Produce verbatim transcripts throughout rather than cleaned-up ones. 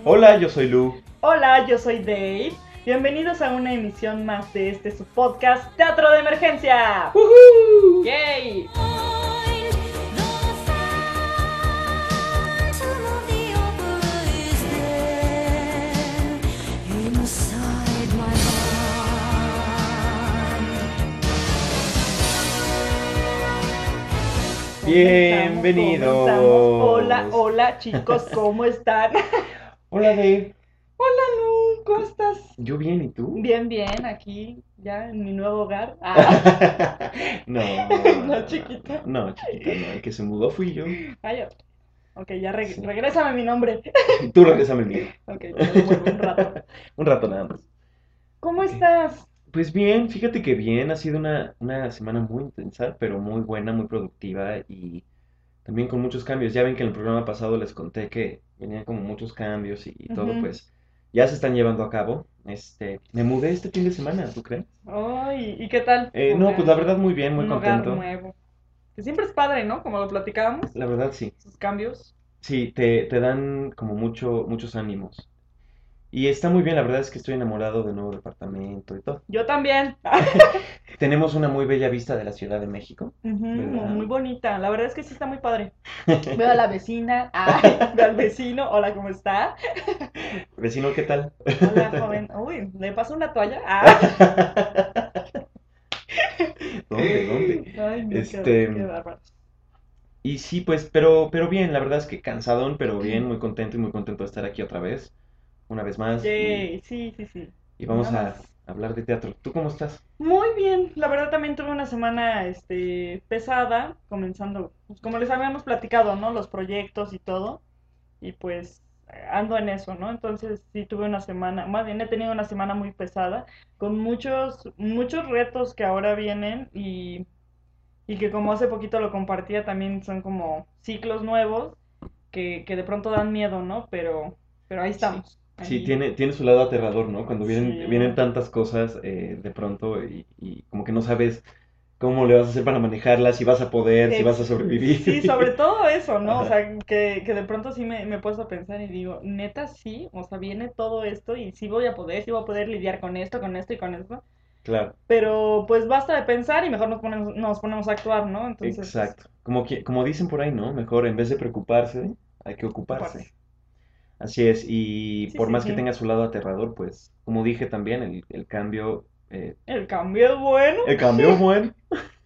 Hola, yo soy Lu. Hola, yo soy Dave. Bienvenidos a una emisión más de este su podcast Teatro de Emergencia. ¡Woohoo! ¡Yay! Bienvenidos. Comenzamos. Hola, hola chicos, ¿cómo están? Hola, Dave. Hola Lu, ¿cómo estás? Yo bien, ¿y tú? Bien, bien, aquí ya en mi nuevo hogar. Ah. No, No, chiquita. No, chiquita, no. El que se mudó fui yo. Ay, ok, ya reg Sí. regrésame mi nombre. Tú regresame el mío. Ok, te lo devuelvo un rato. Un rato nada más. ¿Cómo Ok. estás? Pues bien, fíjate que bien. Ha sido una, una semana muy intensa, pero muy buena, muy productiva y también con muchos cambios. Ya ven que en el programa pasado les conté que venían como muchos cambios y, y todo, Ujú. pues ya se están llevando a cabo. Este, me mudé este fin de semana, ¿tú crees? Ay, ¿y qué tal? Eh, O no, pues la sea, verdad muy bien, muy un hogar contento. nuevo. Que siempre es padre, ¿no? Como lo platicábamos, La verdad sí. sus cambios. Sí, te, te dan como mucho, muchos ánimos. Y está muy bien, la verdad es que estoy enamorado del nuevo departamento y todo. Yo también. Tenemos una muy bella vista de la Ciudad de México, Ujú, ¿verdad? muy bonita. La verdad es que sí está muy padre. Veo a la vecina. Ay, veo al vecino. Hola, ¿cómo está? Vecino, ¿qué tal? Hola, joven. Uy, ¿le paso una toalla? Ah. ¿Dónde, dónde? Ay, no, qué, qué Este, bárbaro. y sí, pues, pero, pero bien, la verdad es que cansadón, pero bien, muy contento y muy contento de estar aquí otra vez, una vez más, y, Yay, sí, sí, sí. y Nada vamos a más. hablar de teatro. ¿Tú cómo estás? Muy bien, la verdad también tuve una semana este, pesada, comenzando, pues, como les habíamos platicado, ¿no? Los proyectos y todo. Y pues ando en eso, ¿no? Entonces sí tuve una semana, más bien he tenido una semana muy pesada, con muchos, muchos retos que ahora vienen y, y que como hace poquito lo compartía, también son como ciclos nuevos que, que de pronto dan miedo, ¿no? Pero, pero ahí Sí, estamos, sí, ahí, tiene, tiene su lado aterrador, ¿no? Cuando vienen, vienen sí. tantas cosas eh, de pronto y, y como que no sabes cómo le vas a hacer para manejarlas, si vas a poder, si vas a Ex- sí, sobre sobrevivir. todo eso, ¿no? O Ajá, sea, que, que de pronto sí me, me he puesto a pensar y digo, neta sí, o sea, viene todo esto y sí voy a poder, sí voy a poder lidiar con esto, con esto y con esto. claro, Pero pues basta de pensar y mejor nos ponemos, nos ponemos a actuar, ¿no? Entonces, pues, exacto. Como que, como dicen por ahí, ¿no? Mejor en vez de preocuparse, hay que ocuparse. ocuparse. Así es, y Sí, por sí, más que sí. tenga su lado aterrador, pues, como dije también, el, el cambio, eh, El cambio es bueno. el cambio bueno,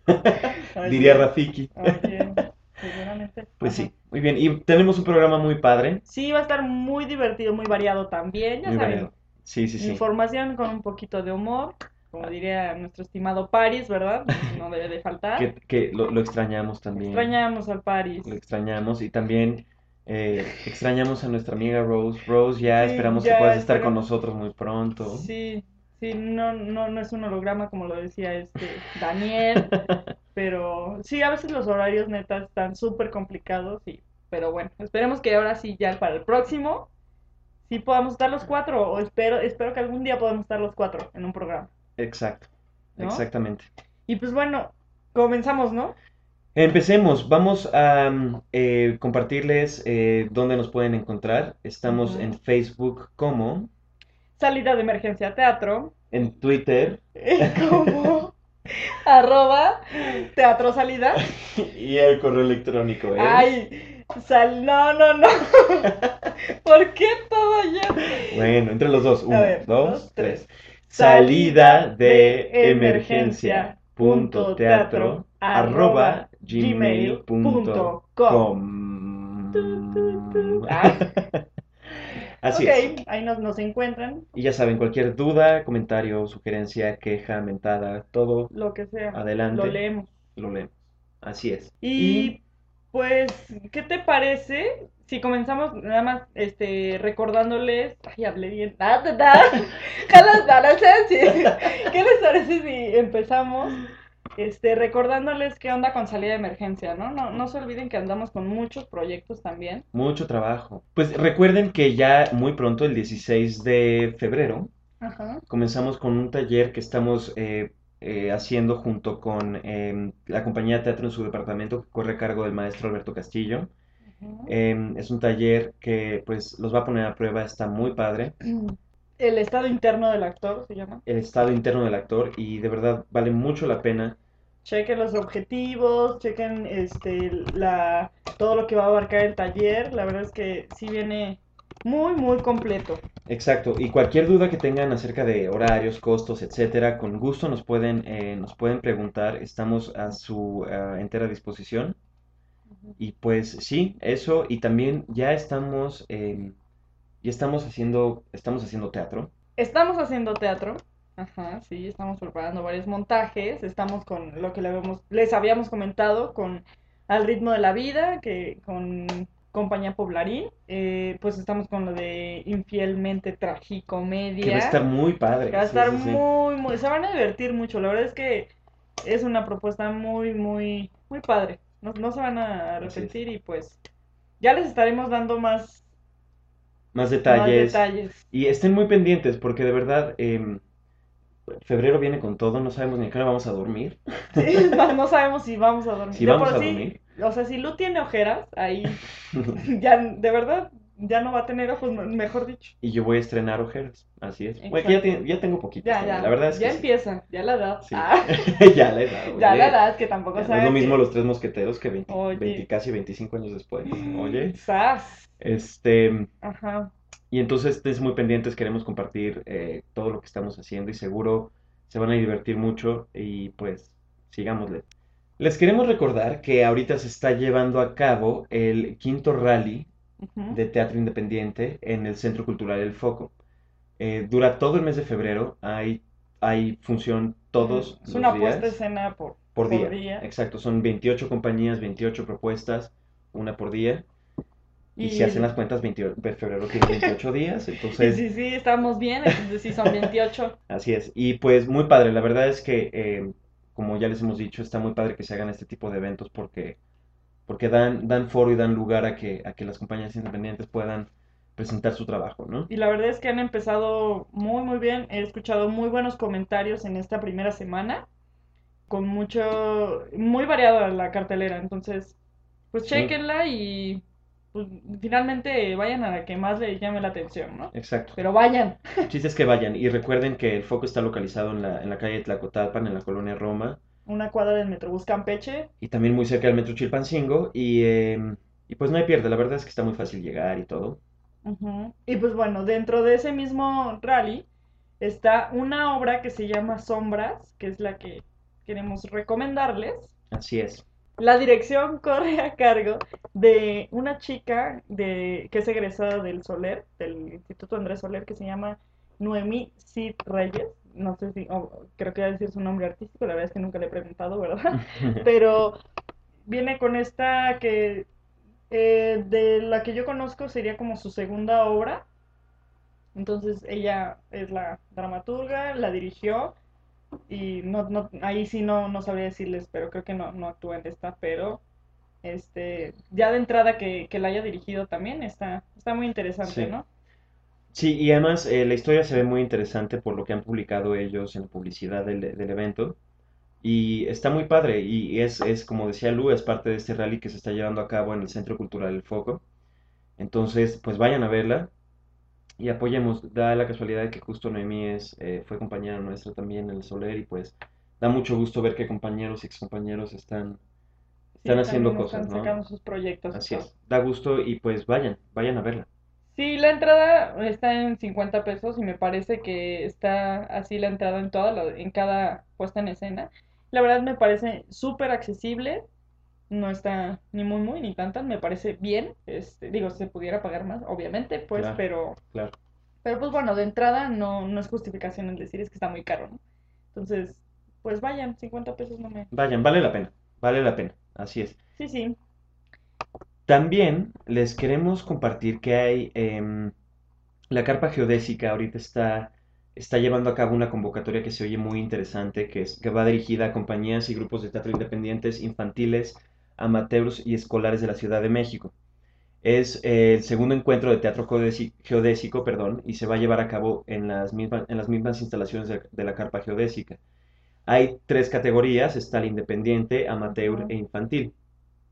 Así diría es. Rafiki. Oye, seguramente. Pues Ajá. sí, muy bien. Y tenemos un programa muy padre, Sí, va a estar muy divertido, muy variado también, ya muy saben. variado. Sí, sí, sí. Información con un poquito de humor, como Ah, diría nuestro estimado Paris, ¿verdad? No debe de faltar. que, que lo, lo extrañamos también, Extrañamos al Paris. lo extrañamos y también eh, extrañamos a nuestra amiga Rose. Rose, ya Sí, esperamos que ya puedas estar con esperemos. nosotros muy pronto. Sí, sí, no, no, no es un holograma como lo decía este Daniel. Pero sí, a veces los horarios neta están súper complicados y, pero bueno, esperemos que ahora sí ya para el próximo sí podamos estar los cuatro o espero, espero que algún día podamos estar los cuatro en un programa, Exacto, ¿no? exactamente. Y pues bueno, comenzamos, ¿no? Empecemos, vamos a mm, eh, compartirles eh, dónde nos pueden encontrar. Estamos en Ujú. Facebook como, Salida de emergencia teatro, en Twitter como arroba teatro salida. y el correo electrónico es... Ay, sal, no, no, no. ¿Por qué todo ya? Bueno, entre los dos. A Uno, ver, dos, dos, tres. tres. Salida Salida de de emergencia emergencia punto punto teatro teatro arroba arroba gmail gmail punto punto com. Tu, tu, com. tu. Ah, Así ok, es. ahí nos, nos encuentran, Y ya saben, cualquier duda, comentario, sugerencia, queja, mentada, todo lo que sea, lo adelante, leemos. lo leemos. Así es. Y Y pues, ¿qué te parece si comenzamos nada más este, recordándoles? Ay, hablé bien. Ah, ta, ta. ¿Qué les parece si, ¿qué les parece si empezamos este, recordándoles qué onda con salida de emergencia, ¿no? No, no se olviden que andamos con muchos proyectos también. mucho trabajo. Pues recuerden que ya muy pronto, el dieciséis de febrero, Ajá. comenzamos con un taller que estamos eh, eh, haciendo junto con eh, la compañía de teatro en su departamento que corre a cargo del maestro Alberto Castillo. Ujú. Em, es un taller que pues los va a poner a prueba, está muy padre. El estado interno del actor se llama. El estado interno del actor y de verdad vale mucho la pena. Chequen los objetivos, chequen este la todo lo que va a abarcar el taller. La verdad es que sí viene muy, muy completo. Exacto, y cualquier duda que tengan acerca de horarios, costos, etcétera, con gusto nos pueden, eh, nos pueden preguntar, estamos a su eh, entera disposición. Y pues sí, eso, y también ya estamos, em, ya estamos haciendo, estamos haciendo teatro. Estamos haciendo teatro. Ajá, sí, estamos preparando varios montajes. Estamos con lo que le habíamos- les habíamos comentado, con Al ritmo de la vida, que con Compañía Poblarín. Eh, pues estamos con lo de Infielmente Que va a estar Tragicomedia. muy Que va padre, a sí, estar sí, sí. muy, muy, se van a divertir mucho. La verdad es que es una propuesta muy, muy, muy padre. No, no se van a Así es. arrepentir y pues ya les estaremos dando más, Más más detalles. detalles. Y estén muy pendientes porque de verdad, em, febrero viene con todo, no sabemos ni a qué hora vamos a dormir. Sí, no, no sabemos si vamos a dormir. Si De vamos por a sí, dormir. o sea, si Lu tiene ojeras, ahí ya, de verdad, ya no va a tener ojos, me- mejor dicho. Y yo voy a estrenar ojeras, así es. Bueno, que ya, Exacto. tiene- ya tengo poquitas Ya, también, la ya, verdad es ya que sí. empieza, ya la edad. Sí, Ah, ya la edad, ya la oye. edad, que tampoco Ya no es lo sabe mismo que, los tres mosqueteros que veinte, veinte oye, casi veinticinco años después. Oye, sas. este, Ajá. y entonces estés muy pendientes, queremos compartir eh, todo lo que estamos haciendo y seguro se van a divertir mucho y pues sigámosle. Les queremos recordar que ahorita se está llevando a cabo el quinto rally Ujú. de teatro independiente en el Centro Cultural El Foco. Eh, dura todo el mes de febrero, hay, hay función Mm, todos Es los una puesta a días, escena por, por por día. día. Exacto, son veintiocho compañías, veintiocho propuestas, una por día. Y si Y, hacen las cuentas, veintiocho, febrero tiene veintiocho días, y entonces sí, sí, estamos bien, entonces sí son veintiocho. así es. Y pues muy padre, la verdad es que, eh, como ya les hemos dicho, está muy padre que se hagan este tipo de eventos porque, porque dan, dan foro y dan lugar a que, a que las compañías independientes puedan presentar su trabajo, ¿no? Y la verdad es que han empezado muy, muy bien. He escuchado muy buenos comentarios en esta primera semana, con mucho, muy variada la cartelera. Entonces, pues Sí, chéquenla y pues finalmente vayan a la que más les llame la atención, ¿no? exacto. Pero vayan. El chiste es que vayan y recuerden que el foco está localizado en la, en la calle Tlacotalpan, en la colonia Roma, Una cuadra del Metrobús Campeche. y también muy cerca del metro Chilpancingo. Y, eh, y pues no hay pierde, la verdad es que está muy fácil llegar y todo. Ujú. Y pues bueno, dentro de ese mismo rally está una obra que se llama Sombras, que es la que queremos recomendarles. Así es. La dirección corre a cargo de una chica de, que es egresada del Soler, del Instituto Andrés Soler, que se llama Noemí Cid Reyes. No sé si, oh, creo que va a decir su nombre artístico, la verdad es que nunca le he preguntado, ¿verdad? Pero viene con esta que, eh, de la que yo conozco, sería como su segunda obra. Entonces ella es la dramaturga, la dirigió y no, no, ahí sí no, no sabría decirles, pero creo que no, no actúa en esta, pero este, ya de entrada que, que la haya dirigido también está, está muy interesante, Sí. ¿no? Sí, y además eh, la historia se ve muy interesante por lo que han publicado ellos en la publicidad del, del evento. Y está muy padre. Y es, es, como decía Lu, es parte de este rally que se está llevando a cabo en el Centro Cultural El Foco. Entonces, pues vayan a verla y apoyemos. Da la casualidad de que justo Noemí es, eh, fue compañera nuestra también en el Soler y pues da mucho gusto ver que compañeros y excompañeros están, están Sí, haciendo también cosas, están ¿no? sacando sus proyectos y Así todo. es. Da gusto y pues vayan, vayan a verla. Sí, la entrada está en cincuenta pesos y me parece que está así la entrada en toda la- en cada puesta en escena. La verdad me parece súper accesible, no está ni muy muy ni tan tan, me parece bien. Este, digo, se pudiera pagar más, obviamente, pues, Claro, pero claro. pero pues bueno, de entrada no no es justificación el decir es que está muy caro, ¿no? Entonces, pues vayan, cincuenta pesos no me. Vayan, vale la pena, vale la pena. Así es. Sí, sí. También les queremos compartir que hay em, la carpa geodésica ahorita está, está llevando a cabo una convocatoria que se oye muy interesante, que, es, que va dirigida a compañías y grupos de teatro independientes, infantiles, amateurs y escolares de la Ciudad de México. Es eh, el segundo encuentro de teatro geodésico, geodésico, perdón, y se va a llevar a cabo en las mismas, en las mismas instalaciones de, de la carpa geodésica. Hay tres categorías, está el independiente, amateur Ujú. e infantil.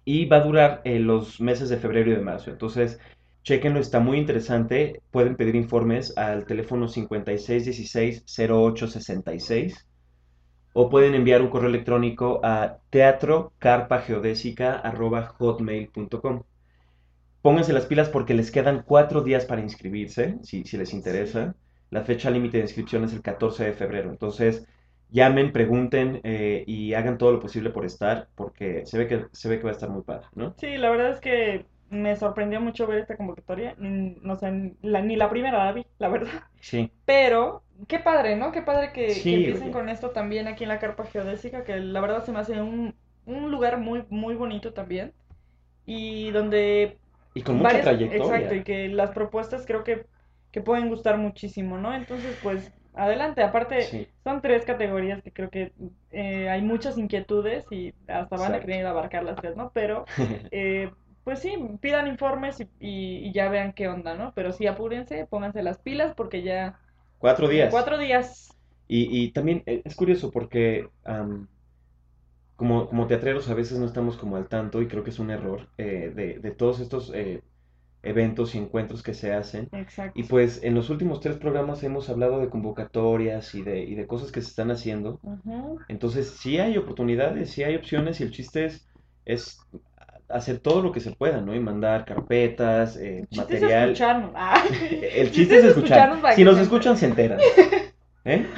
y va a durar eh, los meses de febrero y de marzo. Entonces, chequenlo, está muy interesante. Pueden pedir informes al teléfono cincuenta y seis dieciséis cero ocho sesenta y seis o pueden enviar un correo electrónico a teatrocarpageodésica arroba hotmail punto com. Pónganse las pilas porque les quedan cuatro días para inscribirse, si, si les Sí. interesa. La fecha límite de inscripción es el catorce de febrero. Entonces, llamen, pregunten eh, y hagan todo lo posible por estar, porque se ve que, se ve que va a estar muy padre, ¿no? Sí, la verdad es que me sorprendió mucho ver esta convocatoria. Ni- No sé, ni la, ni la primera la vi, la verdad. Sí, Pero, qué padre, ¿no? Qué padre que, que sí, empiecen oye. con esto también aquí en la Carpa Geodésica, que la verdad se me hace un, un lugar muy, muy bonito también. Y donde Y con mucha varias, exacto, y trayectoria. que las propuestas creo que, que pueden gustar muchísimo, ¿no? Entonces, pues, adelante. Aparte, Sí, son tres categorías que creo que eh, hay muchas inquietudes y hasta van a exacto. querer abarcar las tres, ¿no? Pero, eh, pues sí, pidan informes y, y- y ya vean qué onda, ¿no? Pero sí, apúrense, pónganse las pilas porque ya Cuatro en días. cuatro días. Y, y también eh, es curioso porque am, como, como teatreros a veces no estamos como al tanto y creo que es un error eh, de, de todos estos eh, eventos y encuentros que se hacen. Y Exacto. pues en los últimos tres programas hemos hablado de convocatorias y de, y de cosas que se están haciendo. Ujú. Entonces sí hay oportunidades, sí hay opciones y el chiste es, es hacer todo lo que se pueda, ¿no? Y mandar carpetas, eh, El chiste es material. escucharnos. Ah, El el chiste chiste es es escuchar. escucharnos para Si que nos se escuchan, entere. se enteran. ¿Eh?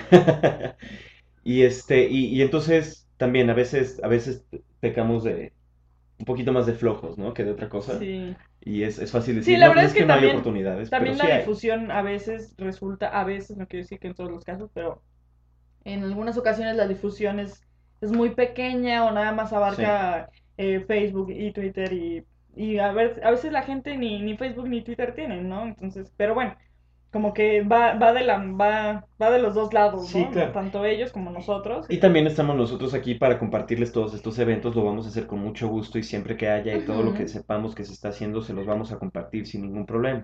Y este, y, y entonces también a veces, a veces pecamos de un poquito más de flojos, ¿no? Que de otra cosa. Sí. Y es, es fácil Sí, decir, la no, verdad pues es es que que no hay también, oportunidades, pero también la sí hay. difusión a veces resulta, a veces, no quiero decir que en todos los casos, pero en algunas ocasiones la difusión es, es muy pequeña o nada más Sí. abarca eh, Facebook y Twitter y, y a ver, a veces la gente ni, ni Facebook ni Twitter tienen, ¿no? Entonces, pero bueno, como que va, va de la, va, va de los dos lados, Sí, ¿no? No, claro. tanto ellos como Y, nosotros. y también estamos nosotros aquí para compartirles todos estos eventos, lo vamos a hacer con mucho gusto y siempre que haya y todo lo que Ujú. sepamos que se está haciendo, se los vamos a compartir sin ningún problema.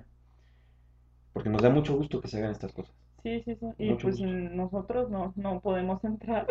Porque nos da mucho gusto que se hagan estas cosas. Sí, sí, sí. Y Mucho pues si gusto. nosotros no, no podemos entrar,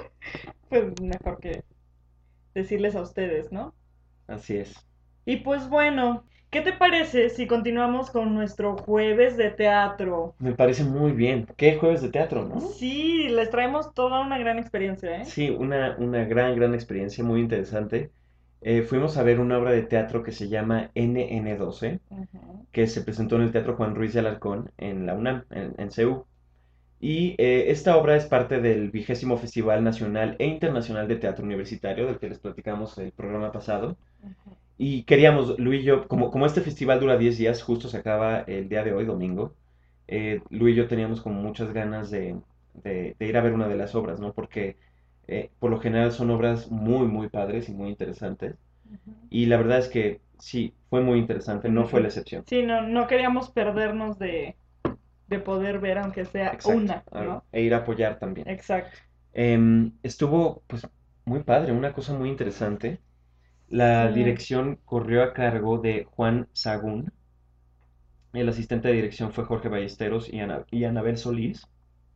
pues mejor que decirles a ustedes, ¿no? Así es. Y pues bueno, ¿qué te parece si continuamos con nuestro jueves de teatro? Me parece muy bien. ¿Qué jueves de teatro, no? Sí, les traemos toda una gran experiencia, ¿eh? Sí, una, una gran, gran experiencia, muy interesante. Eh, fuimos a ver una obra de teatro que se llama N N doce, Ujú, que se presentó en el Teatro Juan Ruiz de Alarcón en la UNAM, en, en C U. Y eh, esta obra es parte del vigésimo Festival Nacional e Internacional de Teatro Universitario, del que les platicamos el programa pasado. ujú. Y queríamos, Lu y yo, como, como este festival dura diez días, justo se acaba el día de hoy, domingo, eh, Lu y yo teníamos como muchas ganas de, de- de ir a ver una de las obras, ¿no? Porque eh, por lo general son obras muy, muy padres y muy interesantes. Ujú. Y la verdad es que sí, fue muy interesante, no fue Mm, la excepción. sí, no, no queríamos perdernos de, de poder ver aunque sea Exacto. una, a- ¿no? E ir a apoyar también. Exacto. Em, estuvo, pues, muy padre, una cosa muy interesante. La Sí. dirección corrió a cargo de Juan Sagún. El asistente de dirección fue Jorge Ballesteros y, Ana, y Anabel Solís.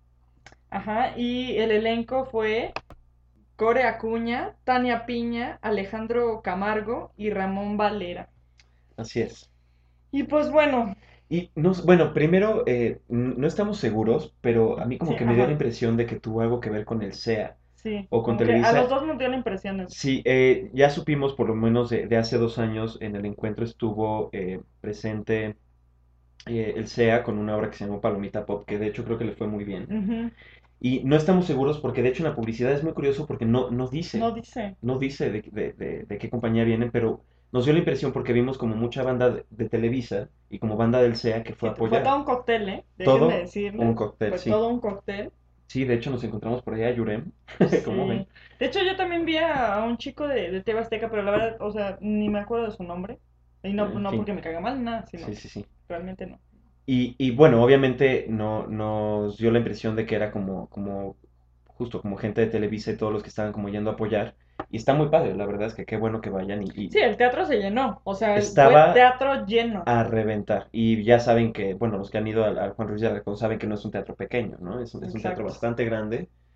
Ajá, y el elenco fue Core Acuña, Tania Piña, Alejandro Camargo y Ramón Valera. Así es. Y pues bueno, Y no, bueno, primero, eh, n- no estamos seguros, pero a mí sí, como que me dio la ajá, impresión de que tuvo algo que ver con el C E A sí, o con como que a los Televisa. dos nos dio la impresión eso. Sí, eh, ya supimos por lo menos de, de hace dos años en el encuentro estuvo eh, presente eh, el C E A con una obra que se llamó Palomita Pop, que de hecho creo que le fue muy bien. Ujú. Y no estamos seguros porque de hecho en la publicidad es muy curioso porque no, no No dice, dice. no dice de, de- de- de qué compañía vienen, pero nos dio la impresión porque vimos como mucha banda de, de Televisa y como banda del C E A que fue Sí, a fue todo apoyar. un cóctel, ¿eh? Déjenme Todo un decirles, cóctel, fue sí. todo un cóctel. Sí, de hecho nos encontramos por ahí a Yurem, como ven. Sí. De hecho, yo también vi a, a un chico de, de T V Azteca, pero la verdad, o sea, ni me acuerdo de su nombre. Y no, En no fin, porque me caiga mal, ni nada, sí, sino sí, sí. realmente no. Y, y bueno, obviamente no, nos dio la impresión de que era como, como, justo como gente de Televisa y todos los que estaban como yendo a apoyar. Y está muy padre, la verdad es que qué bueno que vayan y, Sí, y el teatro se llenó, o sea, el- fue estaba teatro lleno. a reventar. Y ya saben que, bueno, los que han ido al, al Juan Ruiz de Alarcón saben que no es un teatro pequeño, ¿no? Es un, es un teatro Exacto. bastante grande.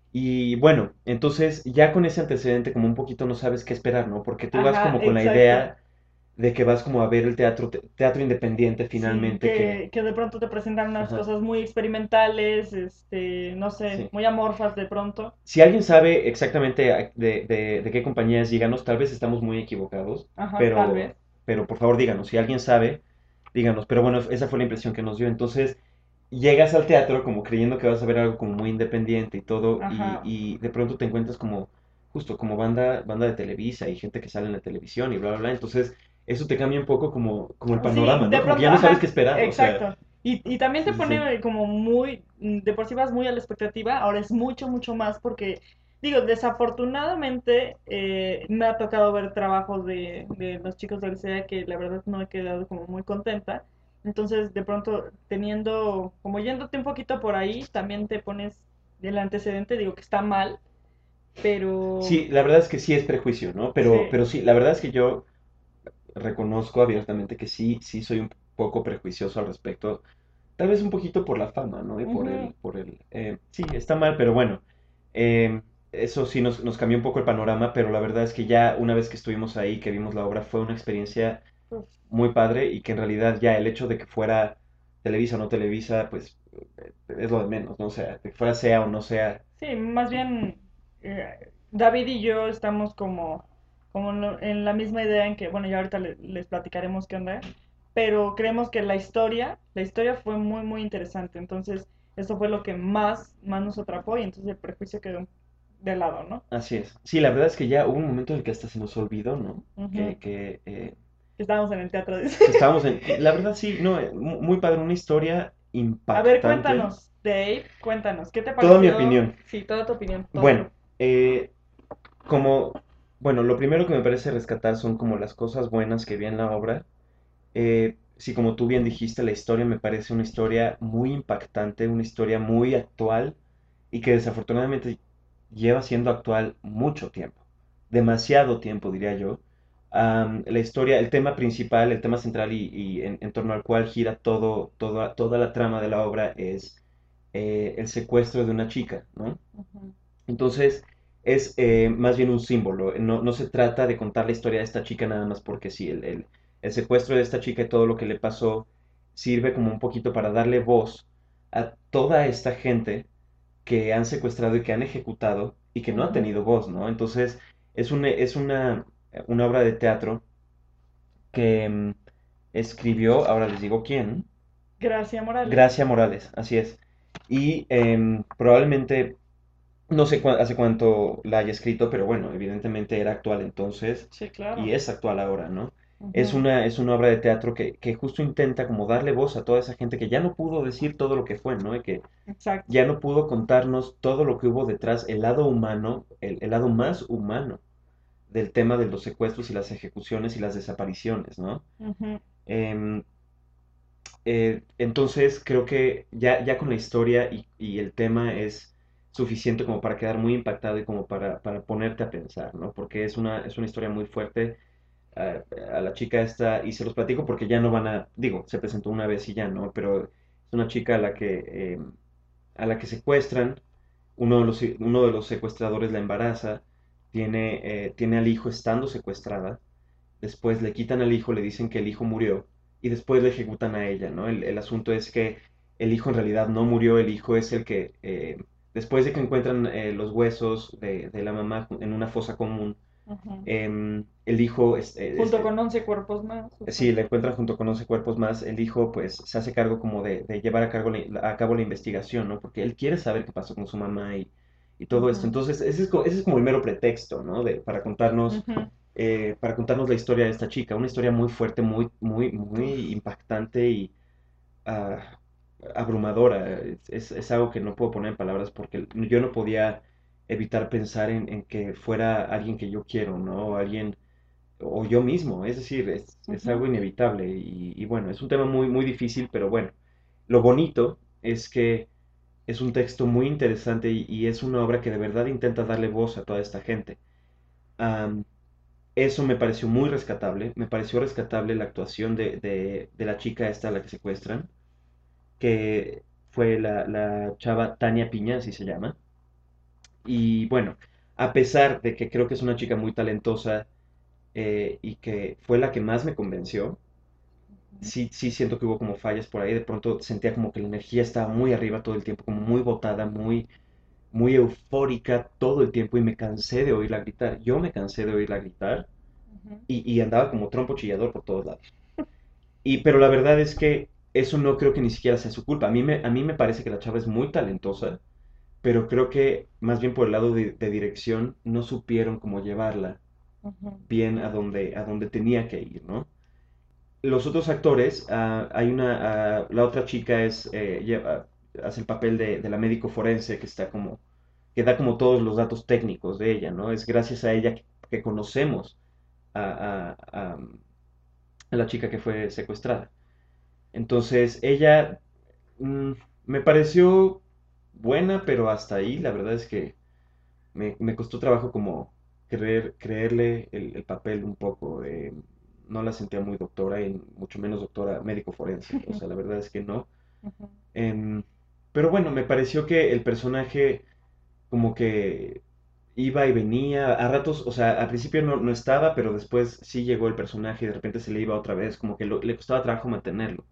Y bueno, entonces ya con ese antecedente como un poquito no sabes qué esperar, ¿no? Porque tú vas Ajá, como con la exacto. idea de que vas como a ver el teatro, te- teatro independiente Sí, finalmente que... que, que de pronto te presentan unas Ajá, cosas muy experimentales, este, no sé, sí. muy amorfas de pronto. Si alguien sabe exactamente a- de, de- de qué compañía es, díganos, tal vez estamos muy equivocados, Ajá, tal vez. pero, pero por favor díganos, si alguien sabe, díganos. Pero bueno, esa fue la impresión que nos dio. Entonces, llegas al teatro como creyendo que vas a ver algo como muy independiente y todo, y, Ajá. y de pronto te encuentras como, justo como banda, banda de Televisa y gente que sale en la televisión y bla, bla, bla. Entonces, eso te cambia un poco como, como el Sí, panorama, de ¿no? Como que pronto, ya no sabes qué ajá, esperar, o sea, exacto. Y, y también te sí, sí, sí. pone como muy, mm, de por sí vas muy a la expectativa, ahora es mucho, mucho más porque, digo, desafortunadamente eh, me ha tocado ver trabajos de, de los chicos del C E A que la verdad no he quedado como muy contenta. Entonces, de pronto, teniendo, como yéndote un poquito por ahí, también te pones el antecedente, digo que está mal, pero Sí, la verdad es que sí es prejuicio, ¿no? Pero, sí, pero sí, la verdad es que yo reconozco abiertamente que sí, sí soy un poco prejuicioso al respecto. Tal vez un poquito por la fama, ¿no? Y por ujú, el, por el, eh, sí, está mal, pero bueno, eh, eso sí nos, nos cambió un poco el panorama, pero la verdad es que ya una vez que estuvimos ahí, que vimos la obra, fue una experiencia pues, muy padre y que en realidad ya el hecho de que fuera Televisa o no Televisa, pues eh, es lo de menos, ¿no? O sea, que fuera sea o no sea. sí, más bien eh, David y yo estamos como, como en, lo- en la misma idea en que, bueno, ya ahorita le- les platicaremos qué onda, pero creemos que la historia, la historia fue muy, muy interesante, entonces eso fue lo que más, más nos atrapó y entonces el prejuicio quedó de lado, ¿no? Así es. Sí, la verdad es que ya hubo un momento en el que hasta se nos olvidó, ¿no? Ujú. Que, que eh, Estábamos en el teatro, dice. que estábamos en... La verdad sí, no, eh, mu- muy padre, una historia A ver, impactante. cuéntanos, Dave, cuéntanos, ¿qué te Toda mi pareció? opinión. Sí, toda tu opinión, todo. Bueno, eh, como... Bueno, lo primero que me parece rescatar son como las cosas buenas que vi en la obra. Eh, sí, como tú bien dijiste, la historia me parece una historia muy impactante, una historia muy actual y que desafortunadamente lleva siendo actual mucho tiempo, demasiado tiempo diría yo. Am, la historia, el tema principal, el tema central y, y en, en torno al cual gira todo, toda, toda la trama de la obra es eh, el secuestro de una chica, ¿no? Ujú, Entonces, es eh, más bien un símbolo. No, no se trata de contar la historia de esta chica nada más porque sí, el, el- el secuestro de esta chica y todo lo que le pasó sirve como un poquito para darle voz a toda esta gente que han secuestrado y que han ejecutado y que no han ujú. tenido voz, ¿no? Entonces, es una, es una, una obra de teatro que mm, escribió, ahora les digo quién, Gracia Morales. Gracia Morales, así es. Y em, probablemente no sé cuá- hace cuánto la haya escrito, pero bueno, evidentemente era actual entonces Sí, y claro. es actual ahora, ¿no? Es Ujú, una, es una obra de teatro que, que justo intenta como darle voz a toda esa gente que ya no pudo decir todo lo que fue, ¿no? Y que exacto. ya no pudo contarnos todo lo que hubo detrás, el lado humano, el, el lado más humano del tema de los secuestros y las ejecuciones y las desapariciones, ¿no? Ujú, Em, eh, entonces creo que ya, ya con la historia y, y el tema es suficiente como para quedar muy impactado y como para, para ponerte a pensar, ¿no? Porque es una, es una historia muy fuerte. A, a la chica esta, y se los platico porque ya no van a, digo, se presentó una vez y ya no, pero es una chica a la que, eh, a la que secuestran, uno de los, uno de los secuestradores la embaraza, tiene, eh, tiene al hijo estando secuestrada, después le quitan al hijo, le dicen que el hijo murió y después le ejecutan a ella, ¿no? El, el asunto es que el hijo en realidad no murió, el hijo es el que, eh, después de que encuentran eh, los huesos de, de, la mamá en una fosa común, ujú. eh, el hijo, es, es, Junto es, con once cuerpos más. O sea, sí, la encuentran junto con once cuerpos más, el hijo pues se hace cargo como de, de llevar a, cargo la, a cabo la investigación, ¿no? Porque él quiere saber qué pasó con su mamá y, y todo esto. ujú, Entonces, ese es, co- ese es como el mero pretexto, ¿no? De, para contarnos ujú. eh, para contarnos la historia de esta chica, una historia muy fuerte, muy, muy, muy Uf, impactante y ah, abrumadora. Es, es- es algo que no puedo poner en palabras porque yo no podía evitar pensar en, en que fuera alguien que yo quiero, ¿no? O alguien, o yo mismo, es decir, es, es ujú, algo inevitable y, y bueno, es un tema muy, muy difícil, pero bueno, lo bonito es que es un texto muy interesante y, y es una obra que de verdad intenta darle voz a toda esta gente. Am, eso me pareció muy rescatable. Me pareció rescatable la actuación de, de- de la chica esta a la que secuestran, que fue la, la chava Tania Piña, así se llama. Y bueno, a pesar de que creo que es una chica muy talentosa eh, y que fue la que más me convenció, sí, sí siento que hubo como fallas por ahí. De pronto sentía como que la energía estaba muy arriba todo el tiempo, como muy botada, muy, muy eufórica todo el tiempo y me cansé de oírla gritar. Yo me cansé de oírla gritar Ujú. y, y andaba como trompo chillador por todos lados. Y, pero la verdad es que eso no creo que ni siquiera sea su culpa. A mí me, a mí me parece que la chava es muy talentosa, pero creo que más bien por el lado de, de dirección no supieron cómo llevarla Ujú. bien a donde, a donde tenía que ir, ¿no? Los otros actores, ah, hay una, ah, la otra chica es, eh, lleva- hace el papel de, de la médico forense que está como, que da como todos los datos técnicos de ella, ¿no? Es gracias a ella que, que conocemos a, a- a- a la chica que fue secuestrada. Entonces, ella mm, me pareció buena, pero hasta ahí, la verdad es que me, me costó trabajo como creer, creerle el, el papel un poco. Eh, no la sentía muy doctora y mucho menos doctora médico forense. O sea, la verdad es que no. Ujú. Em, pero bueno, me pareció que el personaje como que iba y venía. A ratos, o sea, al principio no, no estaba, pero después sí llegó el personaje y de repente se le iba otra vez. Como que lo- le costaba trabajo mantenerlo.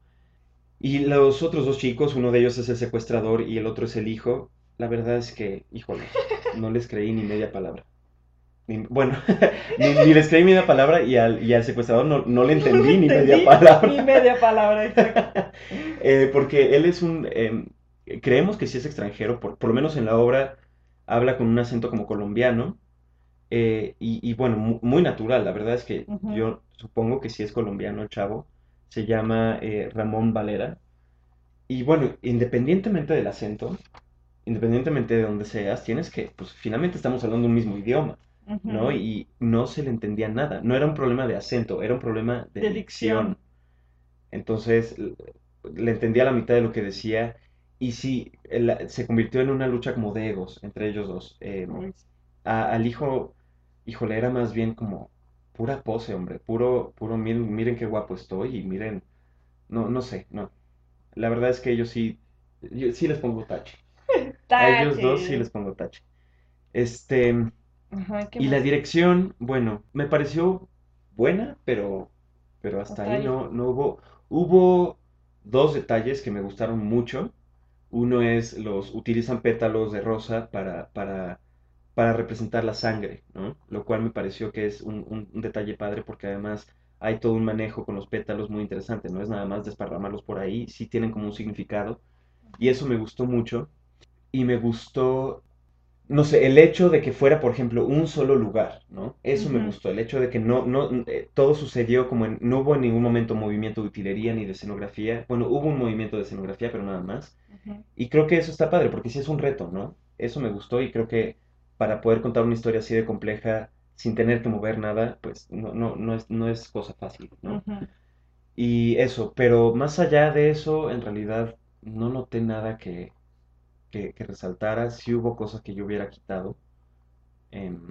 Y los otros dos chicos, uno de ellos es el secuestrador y el otro es el hijo. La verdad es que, híjole, no les creí ni media palabra. Ni- bueno, ni, ni les creí media palabra y al, y al secuestrador no, no le No entendí ni media entendí ni palabra. media palabra, exacto. Eh, porque él es un... em, creemos que sí es extranjero, por, por lo menos en la obra habla con un acento como colombiano. eh, y, y bueno, mu- muy natural. La verdad es que Ujú. yo supongo que sí es colombiano el chavo. Se llama eh, Ramón Valera. Y bueno, independientemente del acento, independientemente de donde seas, tienes que, pues finalmente estamos hablando un mismo idioma, ¿no? Ujú. Y no se le entendía nada. No era un problema de acento, era un problema de De dicción. dicción. Entonces, l- le entendía la mitad de lo que decía. Y sí, el- se convirtió en una lucha como de egos entre ellos dos. Eh, Uy. a- al hijo, híjole, era más bien como pura pose, hombre. Puro, puro, miren, miren qué guapo estoy y miren, no, no sé, no. La verdad es que ellos sí, yo sí les pongo tache. A ellos dos sí Tache. les pongo tache. Este, Ajá, ¿qué y la más? dirección, bueno, me pareció buena, pero, pero hasta Hasta ahí ahí. no, no hubo. Hubo dos detalles que me gustaron mucho. Uno es los utilizan pétalos de rosa para, para, para representar la sangre, ¿no? Lo cual me pareció que es un, un- un detalle padre porque además hay todo un manejo con los pétalos muy interesante, no es nada más desparramarlos por ahí, sí tienen como un significado y eso me gustó mucho. Y me gustó, no sé, el hecho de que fuera, por ejemplo, un solo lugar, ¿no? Eso me Ujú. gustó, el hecho de que no, no, eh, todo sucedió como en, no hubo en ningún momento movimiento de utilería ni de escenografía. Bueno, hubo un movimiento de escenografía, pero nada más. Ujú. Y creo que eso está padre, porque sí es un reto, ¿no? Eso me gustó y creo que para poder contar una historia así de compleja sin tener que mover nada, pues no, no, no es, no es cosa fácil, ¿no? Ujú. Y eso, pero más allá de eso, en realidad no noté nada que, que, que resaltara. Sí hubo cosas que yo hubiera quitado. em,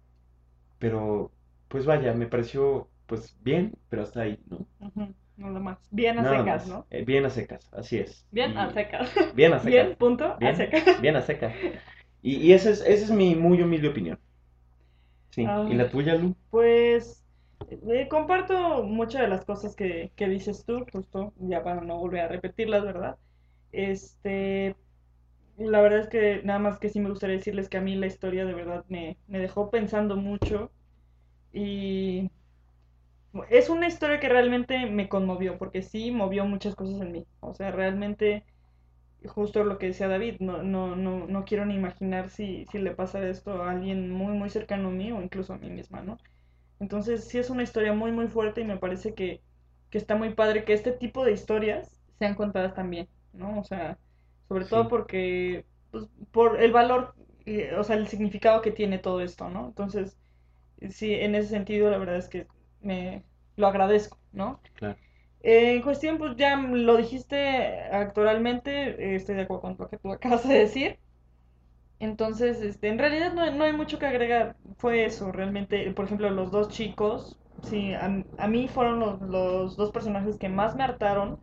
pero, pues vaya, me pareció pues bien, pero hasta ahí, ¿no? Ujú. Nada más. Bien a Nada secas, más. ¿no? Eh, bien a secas, así es. Bien a Y secas. bien a secas. Bien, punto, a Bien, secas. bien a secas. Y, y esa es, esa es mi muy humilde opinión. Sí. ¿Y Ay, la tuya, Lu? pues eh, comparto muchas de las cosas que, que dices tú, justo, ya para no volver a repetirlas, ¿verdad? Este, la verdad es que nada más que sí me gustaría decirles que a mí la historia de verdad me, me dejó pensando mucho y es una historia que realmente me conmovió, porque sí movió muchas cosas en mí. O sea, realmente, justo lo que decía David, no, no, no, no quiero ni imaginar si, si le pasa esto a alguien muy, muy cercano a mí o incluso a mí misma, ¿no? Entonces, sí es una historia muy, muy fuerte y me parece que, que está muy padre que este tipo de historias sean contadas también, ¿no? O sea, sobre todo Sí, porque, pues, por el valor, eh, o sea, el significado que tiene todo esto, ¿no? Entonces, sí, en ese sentido, la verdad es que me lo agradezco, ¿no? claro. Eh, en cuestión, pues ya lo dijiste actualmente, eh, estoy de acuerdo con lo que tú acabas de decir. Entonces, este, en realidad no, no hay mucho que agregar. Fue eso, realmente, por ejemplo, los dos chicos, sí, a, a mí fueron los, los dos personajes que más me hartaron,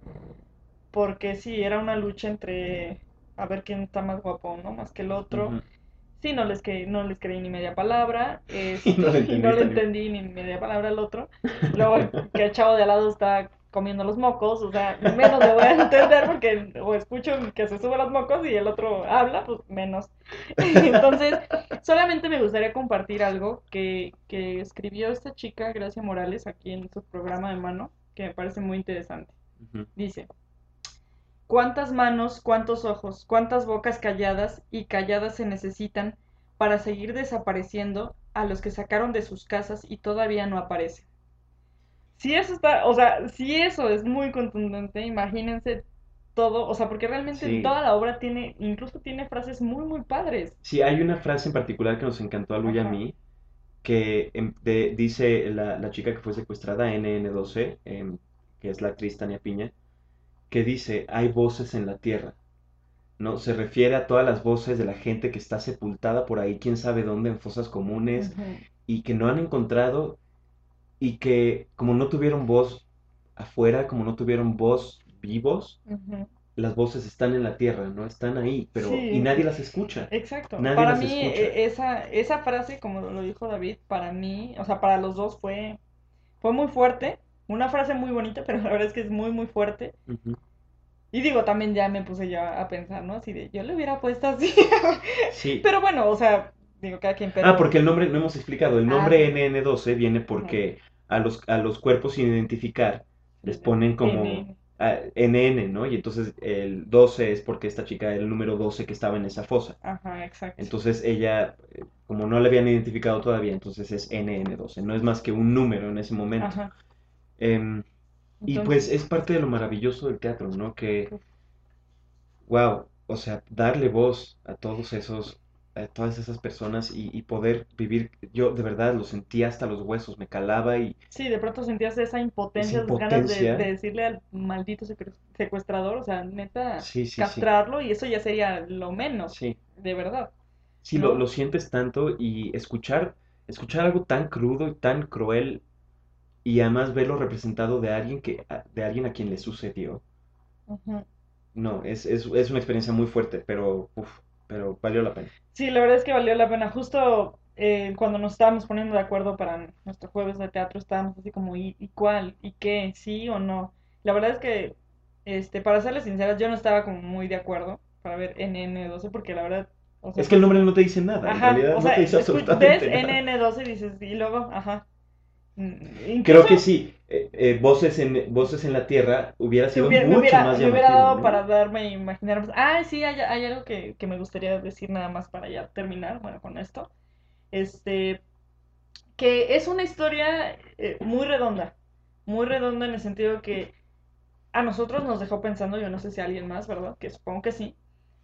porque sí, era una lucha entre a ver quién está más guapo, ¿no? Más que el otro. Ujú. Sí, no les, que, no les creí ni media palabra, Y no este, le y no le entendiste ni... entendí ni media palabra al otro. Luego que el chavo de al lado está comiendo los mocos, o sea, menos le voy a entender porque o escucho que se sube los mocos y el otro habla, pues menos. Entonces, solamente me gustaría compartir algo que, que escribió esta chica, Gracia Morales, aquí en su programa de mano, que me parece muy interesante. Ujú. Dice, ¿cuántas manos, cuántos ojos, cuántas bocas calladas y calladas se necesitan para seguir desapareciendo a los que sacaron de sus casas y todavía no aparecen? Si eso está, o sea, si eso es muy contundente, imagínense todo, o sea, porque realmente Sí, toda la obra tiene, incluso tiene frases muy, muy padres. sí, hay una frase en particular que nos encantó a Lu y a Ajá. mí, que em, de- dice la, la chica que fue secuestrada, N N doce, em, que es la actriz Tania Piña, que dice, hay voces en la tierra, ¿no? Se refiere a todas las voces de la gente que está sepultada por ahí, quién sabe dónde, en fosas comunes, Ujú, y que no han encontrado, y que como no tuvieron voz afuera, como no tuvieron voz vivos, ujú. las voces están en la tierra, ¿no? Están ahí, pero y Sí, nadie las escucha, exacto. nadie Para las mí, escucha. e- esa, esa frase, como lo dijo David, para mí, o sea, para los dos fue, fue muy fuerte. Una frase muy bonita, pero la verdad es que es muy, muy fuerte. Ujú. Y digo, también ya me puse ya a pensar, ¿no? Así de, yo le hubiera puesto así. Sí. Pero bueno, o sea, digo, cada quien, Ah, pero... porque el nombre, no hemos explicado, el Ah, nombre sí. N N doce viene Ajá. porque a los, a los cuerpos sin identificar Sí, les les ponen como N N. ah, N N, ¿no? Y entonces el doce es porque esta chica era el número doce que estaba en esa fosa. Ajá, exacto. Entonces ella, eh, como no la habían identificado todavía, entonces es N N doce, no es más que un número en ese momento. Ajá. Em, y pues Entonces, es parte de lo maravilloso del teatro, ¿no? Que, uf, wow, o sea, darle voz a todos esos, a todas esas personas y, y poder vivir, yo de verdad lo sentía hasta los huesos, me calaba y sí, de pronto sentías esa esa impotencia, esas ganas de, de impotencia, decirle al maldito secre- secuestrador, o sea, neta, sí, sí, sí, castrarlo y eso ya sería lo menos, sí, de verdad, sí, lo, ¿no? lo sientes tanto y escuchar, escuchar algo tan crudo y tan cruel y además verlo representado de alguien que, a- de alguien a quien le sucedió, Ujú. no, es, es, es una experiencia muy fuerte, pero, uf, pero valió la pena. Sí, la verdad es que valió la pena. Justo eh, cuando nos estábamos poniendo de acuerdo para nuestro jueves de teatro, estábamos así como, ¿y, y cuál? ¿Y qué? ¿Sí o no? La verdad es que, este, para serles sinceras, yo no estaba como muy de acuerdo para ver N N doce porque la verdad, o sea, Es que el pues, nombre no te dice nada, en ajá, realidad o no sea, te dice escu- ves absolutamente nada. N N doce y dices, y luego, ajá. Mm, Creo Incluso que sí, eh, eh, voces en, voces en la Tierra hubiera se sido hubiera, me mucho hubiera, más me hubiera llamativo, dado ¿no? para darme a imaginar, pues, ah, sí, hay, hay algo que, que me gustaría decir nada más para ya terminar, bueno, con esto. Este, que es una historia eh, muy redonda, muy redonda en el sentido que a nosotros nos dejó pensando, yo no sé si a alguien más, ¿verdad? Que supongo que sí,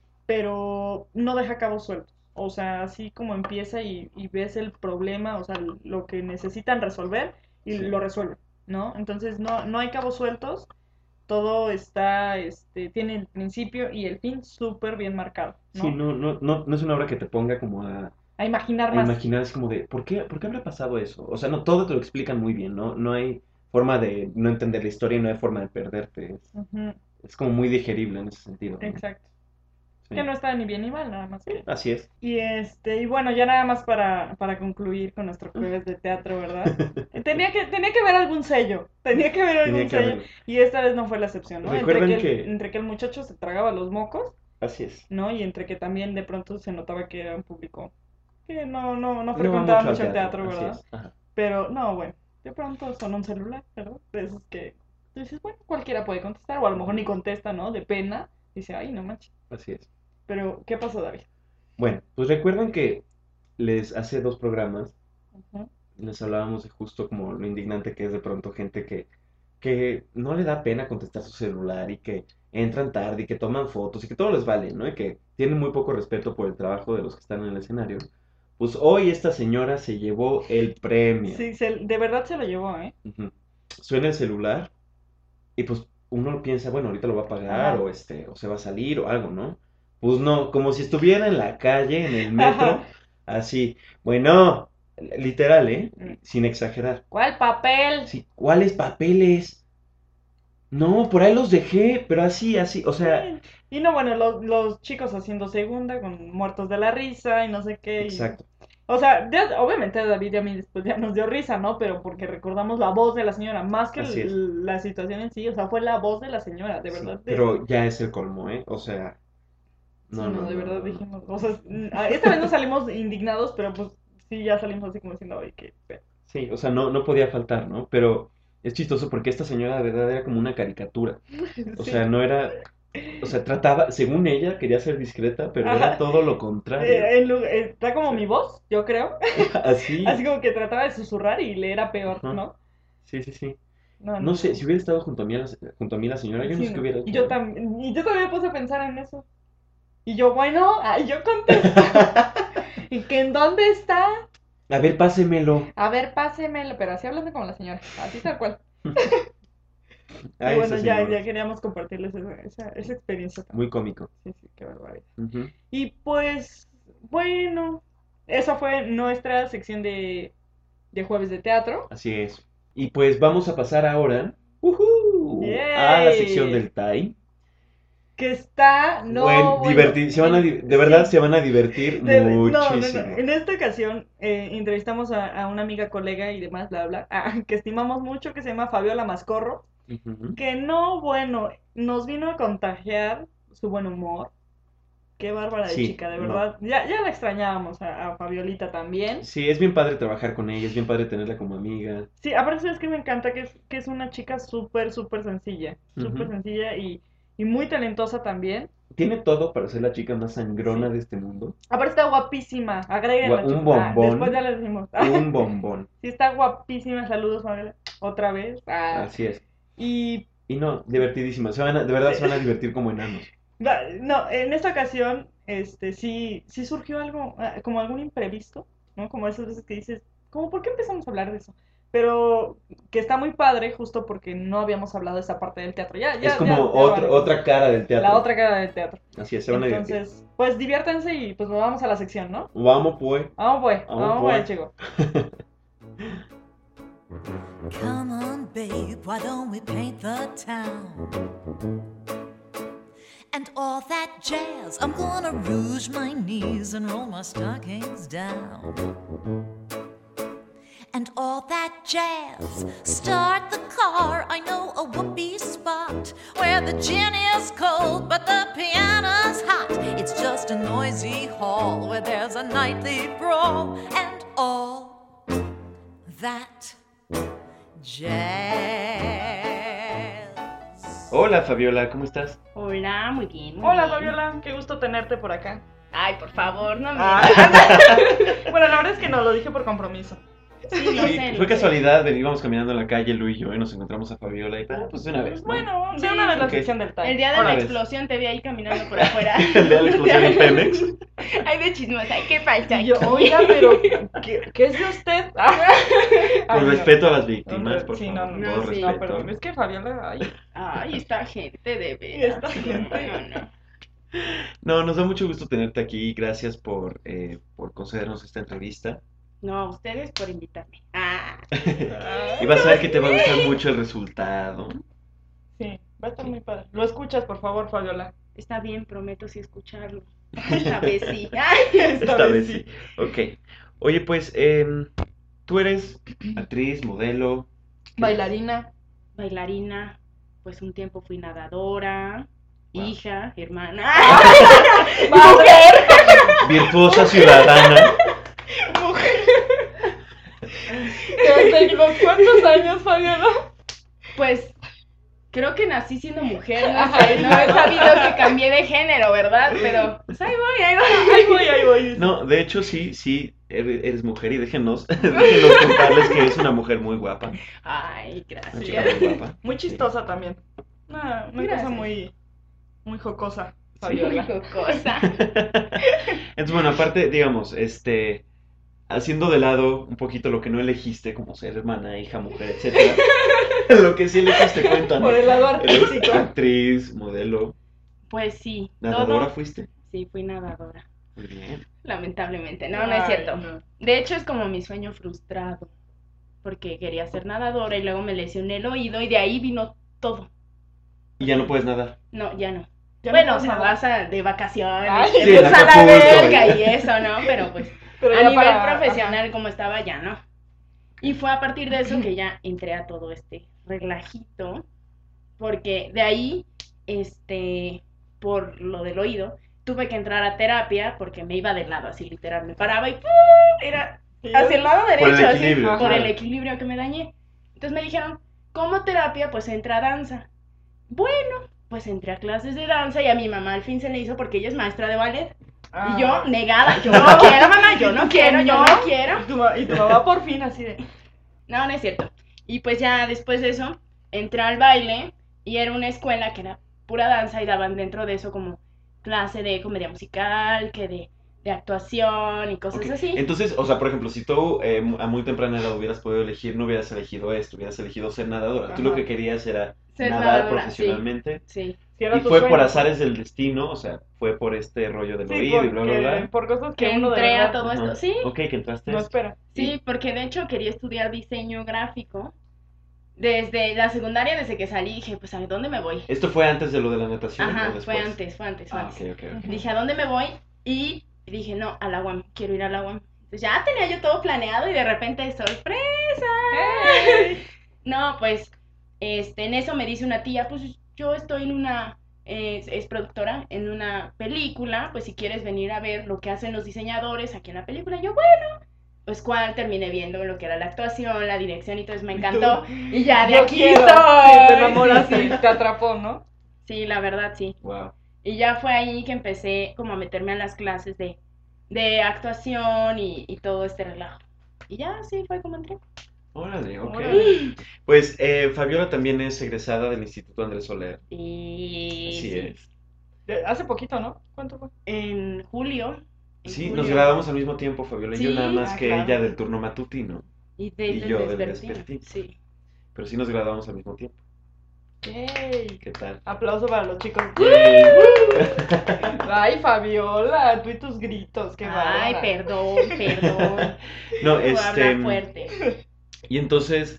pero no deja cabos sueltos. O sea, así como empieza y, y ves el problema, o sea, lo que necesitan resolver y Sí. lo resuelven, ¿no? Entonces no, no hay cabos sueltos, todo está, este, tiene el principio y el fin súper bien marcado, Sí, ¿no? no, no, no, no es una obra que te ponga como a, A imaginar a más. imaginar, es como de, ¿por qué, por qué habrá pasado eso? O sea, no, todo te lo explican muy bien, ¿no? No hay forma de no entender la historia y no hay forma de perderte. Es, Ujú, es como muy digerible en ese sentido, ¿no? exacto. Que Sí. no está ni bien ni mal, nada más Sí, que así es. y este, y bueno, ya nada más para, para concluir con nuestro jueves de teatro, ¿verdad? Tenía que, tenía que haber algún sello, tenía que haber Tenía algún que sello, haberlo. y esta vez no fue la excepción, ¿no? Entre que Recuerden el, que, entre que el muchacho se tragaba los mocos, así es, ¿no? Y entre que también de pronto se notaba que era un público que no, no, no no va frecuentaba mucho al mucho el teatro, teatro, así ¿verdad? es. Ajá, Pero no, bueno, de pronto son un celular, ¿verdad? De esos que tú dices, bueno, cualquiera puede contestar, o a lo mejor ujú, ni contesta, ¿no? De pena, dice, ay, no manches. así es. Pero, ¿qué pasó, David? Bueno, pues recuerden que les hace dos programas Ujú. les hablábamos de justo como lo indignante que es de pronto gente que, que no le da pena contestar su celular y que entran tarde y que toman fotos y que todo les vale, ¿no? Y que tienen muy poco respeto por el trabajo de los que están en el escenario. Pues hoy esta señora se llevó el premio. Sí, se- de verdad se lo llevó, ¿eh? Ujú. Suena el celular y pues uno piensa, bueno, ahorita lo va a pagar Ajá. o este, o se va a salir o algo, ¿no? Pues no, como si estuviera en la calle, en el Ajá. metro, así. Bueno, literal, ¿eh? Sin exagerar. ¿Cuál papel? Sí, ¿cuáles papeles? No, por ahí los dejé, pero así, así, o sea, Sí. Y no, bueno, los, los chicos haciendo segunda con muertos de la risa y no sé qué. Y... exacto. O sea, ya- obviamente a David y a mí después ya nos dio risa, ¿no? Pero porque recordamos la voz de la señora, más que Así es. el- la situación en sí, o sea, fue la voz de la señora, de Sí, verdad. De... pero ya es el colmo, ¿eh? O sea, Sí, no, no, no, de no, verdad no, no. dijimos, o sea, mm, a- esta vez no salimos indignados, pero pues sí, ya salimos así como diciendo, oye, qué feo. Sí, o sea, no, no podía faltar, ¿no? Pero es chistoso porque esta señora de verdad era como una caricatura. O Sí. sea, no era, o sea, trataba, según ella, quería ser discreta, pero era Ajá. todo lo contrario. Eh, en lu- eh, está O como sea, mi voz, yo creo. Así así, como que trataba de susurrar y le era peor, ajá, ¿no? sí, sí, sí. No, No no, sé, si no. hubiera estado junto a mí la, junto a mí la señora, yo no Sí, sé qué no. hubiera Y hecho, yo ¿eh? también, y yo también me puse a pensar en eso. Y yo, bueno, ay, yo contesto. ¿Y que en dónde está? A ver, pásemelo. A ver, pásemelo, pero así hablando como la señora, así tal cual. Y Ay, bueno, esa ya, señora, ya queríamos compartirles esa, esa, esa experiencia muy también. cómico. Sí, sí, qué barbaridad. Ujú, Y pues, bueno, esa fue nuestra sección de, de jueves de teatro. así es. Y pues vamos a pasar ahora, ujú, a la sección ¡Yay! del Thai. Que está, no, Buen, bueno, divertir, se van a, en- di- de verdad sí, se van a divertir de- no, no, no, muchísimo. en esta ocasión eh, entrevistamos a, a una amiga, colega y demás, bla, bla, ah, que estimamos mucho, que se llama Fabiola Mascorro, Ujú. que no, bueno, nos vino a contagiar su buen humor. Qué bárbara de Sí, chica, de no. verdad. Ya, ya la extrañábamos a, a Fabiolita también. Sí, es bien padre trabajar con ella, es bien padre tenerla como amiga. Sí, aparte sabes que me encanta que es, que es una chica súper, súper sencilla. Súper Ujú. sencilla y, y muy talentosa también. Tiene todo para ser la chica más sangrona Sí. de este mundo. Aparte está guapísima. Gua- Agréguenla, Un chicos. Ah, después ya bombón, les decimos. un bombón. Sí, está guapísima. Saludos, Fabiola. Otra vez. Ah, Así es. y Y no, divertidísima. Se van a- de verdad se van a divertir como enanos. va- no, en esta ocasión, este, sí, sí surgió algo, ah, como algún imprevisto, ¿no? Como esas veces que dices, como, ¿por qué empezamos a hablar de eso? Pero que está muy padre, justo porque no habíamos hablado de esa parte del teatro. Ya, Es ya, como ya, ya lo otro, haremos. otra cara del La teatro. otra cara del teatro. Así es, se van a divertir. Entonces, pues diviértanse y pues nos vamos a la sección, ¿no? Vamos pues, Vamos pues, vamos vamos pues, pues. chicos. Come on, babe, why don't we paint the town? And all that jazz, I'm gonna rouge my knees and roll my stockings down. And all that jazz, start the car, I know a whoopee spot where the gin is cold but the piano's hot. It's just a noisy hall where there's a nightly brawl. And all that jazz. Hola Fabiola, ¿cómo estás? Hola, muy bien. Muy Hola, bien. Fabiola, qué gusto tenerte por acá. Ay, por favor, no me. Ah. Bueno, la verdad es que no, lo dije por compromiso. Sí, lo Sí, sé, lo fue sé. casualidad, íbamos caminando en la calle, Lu y yo, y nos encontramos a Fabiola y tal, pues de una vez, ¿no? Bueno, de Sí. una vez la Ok. sección del time. El día de Ahora la ves. explosión te vi ahí caminando por afuera. El día de la explosión en Pemex. Ay, de chismosa. Ay, ¿qué pasa? Y yo, oiga, pero ¿qué, qué es de usted? Ah. Ay, Con no. respeto a las víctimas, No, por sí, favor, no, con no, todo sí, No, respeto. perdón, es que Fabiola, ay, Ay, esta gente de Y veras. esta gente. No, no, no. No, nos da mucho gusto tenerte aquí, gracias por, eh, por concedernos esta entrevista. No, a ustedes por invitarme. Ah, Y vas a ver que te va a gustar mucho el resultado. sí, va a estar muy padre. Lo escuchas, por favor, Fabiola. está bien, prometo sí escucharlo. Esta vez sí. Ay, Esta vez sí. Ok. Oye, pues, em, tú eres actriz, modelo. ¿qué Bailarina. bailarina, pues un tiempo fui nadadora, Wow. hija, hermana. ¡Mujer! más? Virtuosa ciudadana. ¿Desde los cuántos años, Fabiola? Pues creo que nací siendo mujer, no sé, no he sabido que cambié de género, ¿verdad? Pero pues ahí voy, ahí voy. Ahí voy, ahí voy. No, de hecho, sí, sí, eres eres mujer y déjenos, déjenos contarles que es una mujer muy guapa. Ay, Una chica gracias. muy guapa. Muy chistosa también. Una, una cosa Gracias. muy, muy jocosa, Muy Fabiola. jocosa. Entonces, bueno, aparte, digamos, este, haciendo de lado un poquito lo que no elegiste, como ser hermana, hija, mujer, etcétera, lo que sí elegiste, cuéntanos. Por el lado ¿Eres artístico. actriz, modelo, Pues sí, nadadora todo. fuiste? Sí, fui nadadora. Muy bien. Lamentablemente, no, no es Ay, cierto. no. De hecho, es como mi sueño frustrado. Porque quería ser nadadora y luego me lesioné el oído y de ahí vino todo. Y ya no puedes nadar. No, ya no. Ya no Bueno, o puedes sea, nadar. vas a, de vacaciones, Ay, y sí, pues en a la Acapulco, alberca ¿eh? y eso, ¿no? Pero pues Pero a ya nivel para- profesional ajá. como estaba, ya no. Y fue a partir de eso que ya entré a todo este relajito, porque de ahí, este, por lo del oído, tuve que entrar a terapia porque me iba de lado, así literal, me paraba y ¡pum! Era hacia el lado Por el derecho, así, equilibrio, por el claro. equilibrio que me dañé. Entonces me dijeron, como terapia, pues entra a danza. Bueno, pues entré a clases de danza y a mi mamá al fin se le hizo porque ella es maestra de ballet. Y yo, Ay. negada, yo no quiero, mamá, yo no Que quiero, yo no no. quiero. Y tu, ma- y tu mamá por fin así de... No, no es cierto. Y pues ya después de eso, entré al baile y era una escuela que era pura danza y daban dentro de eso como clase de comedia musical, que de, de actuación y cosas Ok. así. Entonces, o sea, por ejemplo, si tú eh, mu- a muy temprana edad hubieras podido elegir, no hubieras elegido esto, hubieras elegido ser nadadora. Tú lo Ajá. que querías era Ser nadar nadadora, profesionalmente. Sí. Si era Y tu fue sueño, por pues. azares del destino, o sea, fue por este rollo del Sí, oído y bla, bla, porque bla. por cosas que Que uno de entré a verdad todo Ajá. esto, sí. Ok, que entraste. no a esto. espera. Sí, porque de hecho quería estudiar diseño gráfico. Desde la secundaria, desde que salí, dije, pues ¿a dónde me voy? ¿Esto fue antes de lo de la natación o Ajá, después? fue antes, fue antes, fue Ah, antes. ok, ok, ok. Dije, ¿a dónde me voy? Y dije, no, a la U A M, quiero ir a la U A M. Entonces ya tenía yo todo planeado y de repente, ¡sorpresa! ¡Hey! No, pues, este, en eso me dice una tía, pues yo estoy en una, es, es productora, en una película, pues si quieres venir a ver lo que hacen los diseñadores aquí en la película. Y yo, bueno, pues cuál terminé viendo lo que era la actuación, la dirección y todo eso, me ¿Y encantó. tú? Y ya de Yo aquí quiero. estoy. Sí, te enamoraste, Sí, sí. te atrapó, ¿no? Sí, la verdad, sí. Wow. Y ya fue ahí que empecé como a meterme a las clases de, de actuación y, y todo este relajo. Y ya, sí, fue como entré. Órale, ok. Órale. Pues eh, Fabiola también es egresada del Instituto Andrés Soler. Y Así sí, es. De- Hace poquito, ¿no? ¿Cuánto fue? en julio. En Sí, julio. nos graduamos al mismo tiempo, Fabiola y yo, Sí, nada más ah, que claro. ella del turno matutino, Y, de, y del yo del vespertino. vespertino. Sí. pero sí nos graduamos al mismo tiempo. Yay. ¿Qué tal? Aplauso para los chicos. Yay. Ay, Fabiola, tú y tus gritos, qué Ay, bárbara. perdón, perdón. No, Voy a hablar este, fuerte. y entonces,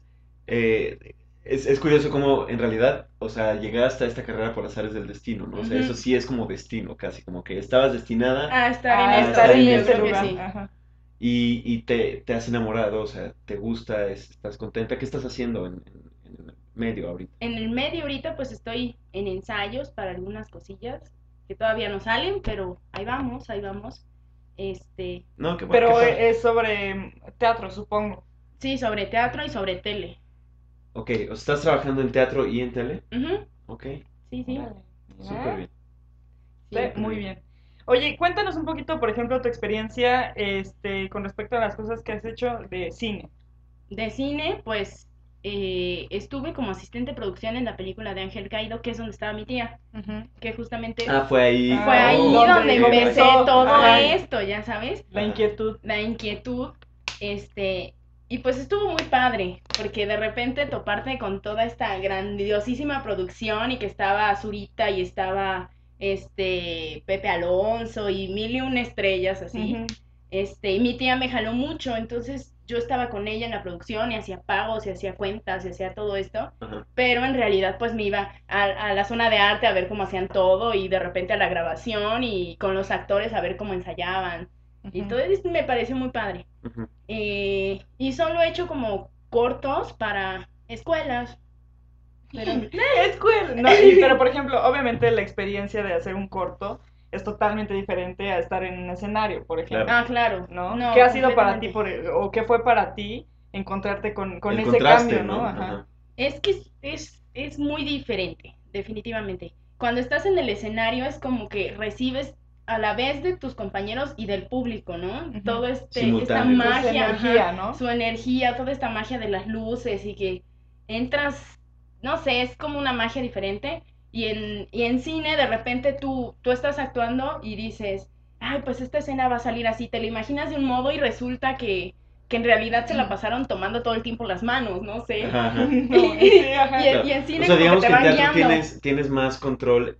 eh, es, es curioso cómo en realidad, o sea, llegaste a esta carrera por azares del destino, ¿no? O sea, Ujú. eso sí es como destino, casi, como que estabas destinada A estar Ah, en esto, estar sí, en yo este creo que lugar. sí. Ajá. y, y te, te has enamorado, o sea, te gusta, es- estás contenta. ¿Qué estás haciendo en, en- en el medio ahorita? En el medio ahorita pues estoy en ensayos para algunas cosillas que todavía no salen, pero ahí vamos, ahí vamos. Este, No, qué bueno, Pero qué padre. es sobre teatro, supongo. sí, sobre teatro y sobre tele. Ok, o sea, estás trabajando en teatro y en tele. Ujú, Ok, sí, sí. Órale, mira. súper bien. Sí, Sí. muy bien. Oye, cuéntanos un poquito, por ejemplo, tu experiencia este, con respecto a las cosas que has hecho de cine. De cine, pues eh, estuve como asistente de producción en la película de Ángel Caído, que es donde estaba mi tía, que justamente Ah, fue ahí. fue Ah, ahí oh, donde ok, empecé comenzó. todo Ajá. esto, ya sabes, La Ajá. inquietud. la inquietud, este, y pues estuvo muy padre, porque de repente toparte con toda esta grandiosísima producción y que estaba Zurita y estaba este Pepe Alonso y mil y una estrellas así. Ujú. Este, y mi tía me jaló mucho, entonces yo estaba con ella en la producción y hacía pagos y hacía cuentas y hacía todo esto, Ajá. pero en realidad pues me iba a, a la zona de arte a ver cómo hacían todo y de repente a la grabación y con los actores a ver cómo ensayaban. Y Ujú. todo esto me pareció muy padre. Ujú. Eh, y solo he hecho como cortos para escuelas. Pero Escuela. No, y- pero por ejemplo, obviamente la experiencia de hacer un corto es totalmente diferente a estar en un escenario, por ejemplo. Claro. ah, claro. ¿No? No, ¿Qué ha sido para ti completamente. por, o qué fue para ti encontrarte con, con El ese contraste, cambio, ¿no? ¿no? Ajá. Ajá. Es que es, es, es muy diferente, definitivamente. Cuando estás en el escenario es como que recibes a la vez de tus compañeros y del público, ¿no? Ujú. Todo este, esta Simultáneo. Su magia, energía, ajá, ¿no? su energía, toda esta magia de las luces y que entras, no sé, es como una magia diferente. Y en, y en cine de repente tú, tú estás actuando y dices, ay, pues esta escena va a salir así, te la imaginas de un modo y resulta que, que en realidad se la pasaron tomando todo el tiempo las manos, no sé. Ajá, ajá. No, sí, ajá. Y en- Claro. y en cine O sea, como que digamos te que en van teatro guiando. tienes, tienes más control,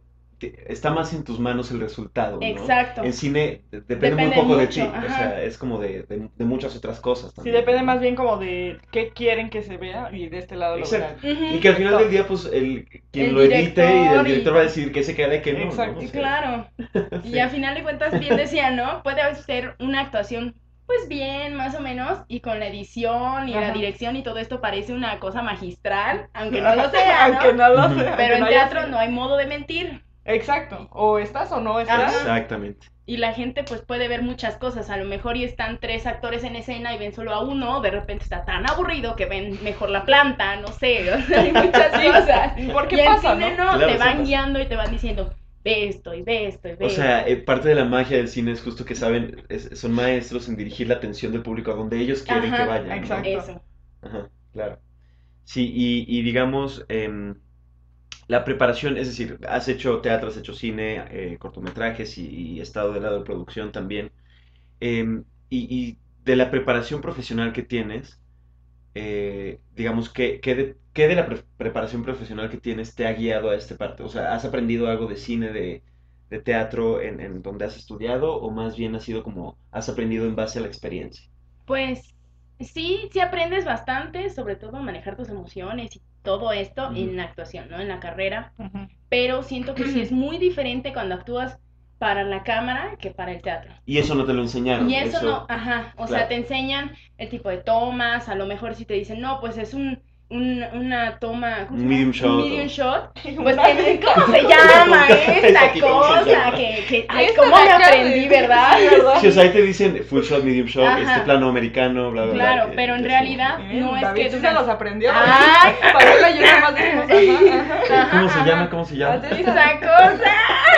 te- está más en tus manos el resultado, ¿no? Exacto. En cine de- depende, muy Depende poco de mucho, ti, o ajá. sea, es como de, de- de muchas otras cosas Sí, también, depende ¿no? más bien como de qué quieren que se vea y de este lado lo Exacto. verán. Ujú. Y que al final del día, pues, el, quien El lo edite y el director y- director va a decir que se queda y que no, ¿no? Exacto. O Y sea, claro. Y sí. a final de cuentas, bien decía, ¿no? Puede ser una actuación, pues bien, más o menos, y con la edición y la Ajá. dirección y todo esto parece una cosa magistral, aunque no lo sea, Aunque ¿no? no lo Ujú. sea. aunque Pero en no haya teatro sido. no hay modo de mentir. Exacto. O estás o no estás. Ajá. Exactamente. Y la gente pues puede ver muchas cosas. A lo mejor y están tres actores en escena y ven solo a uno. De repente está tan aburrido que ven mejor la planta, no sé. O sea, hay muchas Sí, cosas. porque Y en pasa, cine ¿no? no, Claro, te sí van pasa. guiando y te van diciendo, ve esto y ve esto y ve O sea, esto. eh, parte de la magia del cine es justo que saben, es- son maestros en dirigir la atención del público a donde ellos quieren Ajá, que vayan, ¿no? exacto. Eso. Ajá, claro. Sí, y, y digamos, em, la preparación, es decir, has hecho teatro, has hecho cine, eh, cortometrajes y, y estado del lado de producción también. Em, y, y de la preparación profesional que tienes, eh, digamos, ¿qué, qué de, qué de la pre- preparación profesional que tienes te ha guiado a este parte? O sea, ¿has aprendido algo de cine, de, de teatro en, en donde has estudiado o más bien ha sido como has aprendido en base a la experiencia? Pues sí, sí aprendes bastante, sobre todo a manejar tus emociones y todo esto Ujú. en la actuación, ¿no? En la carrera. Ujú. Pero siento que sí es muy diferente cuando actúas para la cámara que para el teatro. Y eso no te lo enseñaron, Y eso, eso, no, ajá, o claro. sea, te enseñan el tipo de tomas, a lo mejor si te dicen, no, pues es un, un- una toma, ¿cómo se Un llama? medium Un shot medium o- shot, pues Una- tiene- ¿cómo se llama Esa esta aquí, ¿cómo se cosa? llama? Que, que, ay, Esta ¿cómo de me acá aprendí, de- verdad? sí, ¿verdad? Sí, o sea, ahí te dicen full shot, medium shot, Ajá. este plano americano, bla, bla, bla. Claro, que pero en es realidad como- Bien, no es David que sí se duran- los aprendió. Ay. Paola y yo nada más dijimos, ajá, ajá. Ajá, ¿Cómo se ajá. llama? ¿Cómo se llama? Así es. Esa cosa.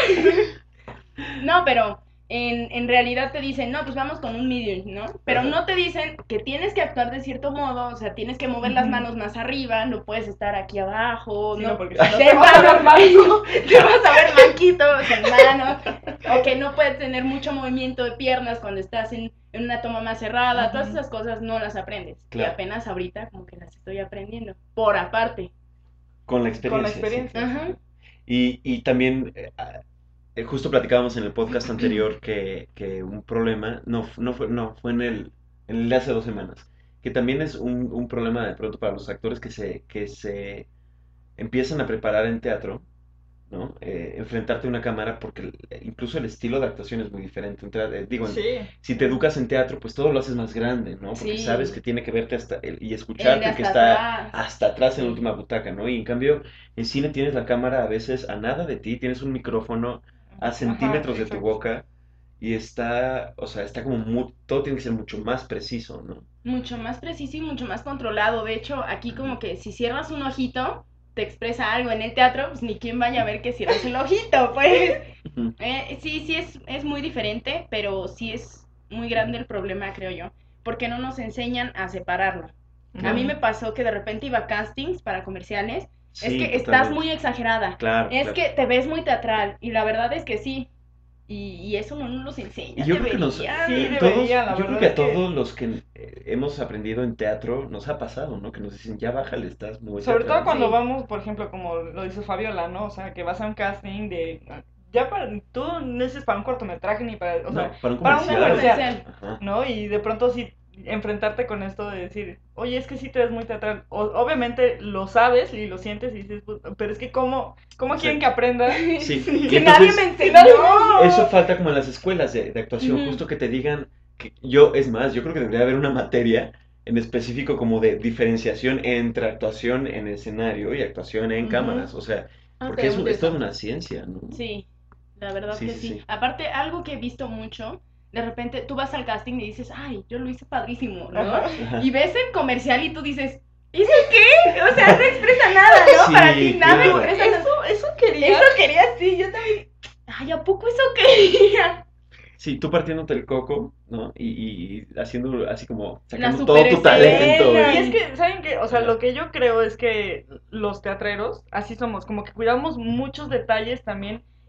No, pero en, en realidad te dicen, no, pues vamos con un medium, ¿no? Pero Ajá. no te dicen que tienes que actuar de cierto modo, o sea, tienes que mover las Ujú. manos más arriba, no puedes estar aquí abajo, Sí, no, no, porque si no te te vas a van ver manco. te vas a ver manquito, sin manos, o que no puedes tener mucho movimiento de piernas cuando estás en, en una toma más cerrada, Ujú. todas esas cosas no las aprendes, Claro. y apenas ahorita como que las estoy aprendiendo, por aparte. Con la experiencia. Con la sí. experiencia. Ajá. Y, y también, eh, ah, eh, justo platicábamos en el podcast anterior que, que un problema, no, f- no fue, no, fue en el, en el de hace dos semanas, que también es un, un problema de pronto para los actores que se, que se empiezan a preparar en teatro, ¿no? Eh, enfrentarte a una cámara porque el- incluso el estilo de actuación es muy diferente. Entra- eh, digo, en- Sí. si te educas en teatro, pues todo lo haces más grande, ¿no? Porque Sí. sabes que tiene que verte hasta el- y El escucharte de el que hasta está atrás. hasta atrás en la Sí. última butaca, ¿no? Y en cambio, en cine tienes la cámara a veces a nada de ti, tienes un micrófono a centímetros de tu exacto. boca y está, o sea, está como mu- todo tiene que ser mucho más preciso, ¿no? Mucho más preciso y mucho más controlado. De hecho, aquí como que si cierras un ojito, te expresa algo. En el teatro, pues ni quien vaya a ver que cierras el ojito, pues. Ujú. Eh, sí, sí es, es muy diferente, pero sí es muy grande el problema, creo yo. Porque no nos enseñan a separarlo. A mí me pasó que de repente iba a castings para comerciales. Es Sí, que estás totalmente. muy exagerada. Claro, Es claro. que te ves muy teatral. Y la verdad es que sí. Y, y eso no nos los enseña. Y yo creo que nos, deberían. Sí, eh, debería, todos, la yo creo verdad que a es que- todos los que eh, hemos aprendido en teatro nos ha pasado, ¿no? Que nos dicen, ya bájale, estás muy Sobre teatral". todo cuando Sí. vamos, por ejemplo, como lo dice Fabiola, ¿no? O sea, que vas a un casting de... Ya para... Tú no es para un cortometraje ni para... O sea, No, para un para un comercial. comercial. Ajá. ¿no? Y de pronto sí enfrentarte con esto de decir, oye, es que sí te ves muy teatral. O- obviamente lo sabes y lo sientes y dices, "Pues, pero es que ¿cómo, cómo Sí. quieren que aprenda? Sí. Sí. Y Si entonces, nadie me enseñó. eso falta como en las escuelas de, de actuación, Ujú. justo que te digan que yo, es más, yo creo que debería haber una materia en específico como de diferenciación entre actuación en escenario y actuación en Ujú. cámaras, o sea, Ah, porque es, estaría un- muy es toda interesante. una ciencia, ¿no? Sí, la verdad Sí, que sí, sí. sí. Aparte, algo que he visto mucho, de repente tú vas al casting y dices, ay, yo lo hice padrísimo, ¿no? Ajá. Ajá. Y ves el comercial y tú dices, ¿eso qué? O sea, no expresa nada, ¿no? Sí, Para ti nada claro. expresa nada. Eso, eso quería. Eso quería, sí, yo también. Ay, ¿a poco eso quería? Sí, tú partiéndote el coco, ¿no? Y, y- y haciendo así como La sacando todo tu superescena. talento. Y y- es que, ¿saben qué? O sea, Ajá. lo que yo creo es que los teatreros, así somos, como que cuidamos muchos detalles también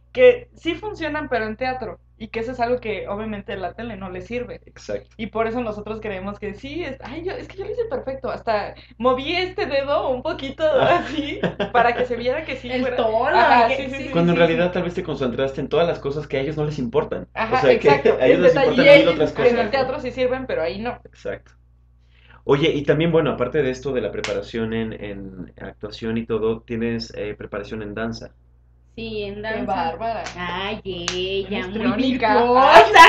que sí funcionan, pero en teatro. Y que eso es algo que obviamente la tele no le sirve. Exacto. Y por eso nosotros creemos que sí, es, ay, yo, es que yo lo hice perfecto. Hasta moví este dedo un poquito así para que se viera que sí El fuera. tono, Ajá, y sí, que- sí, sí, sí, Cuando en sí, realidad sí. tal vez te concentraste en todas las cosas que a ellos no les importan. Ajá, O sea, exacto. que a ellos El les detalle importan mil es, otras en cosas. el ¿no? teatro sí sirven, pero ahí no. Exacto. Oye, y también, bueno, aparte de esto de la preparación en, en actuación y todo, tienes eh, preparación en danza. Sí, en Qué danza. bárbara. Ay, ella, Eres muy triónica. virtuosa.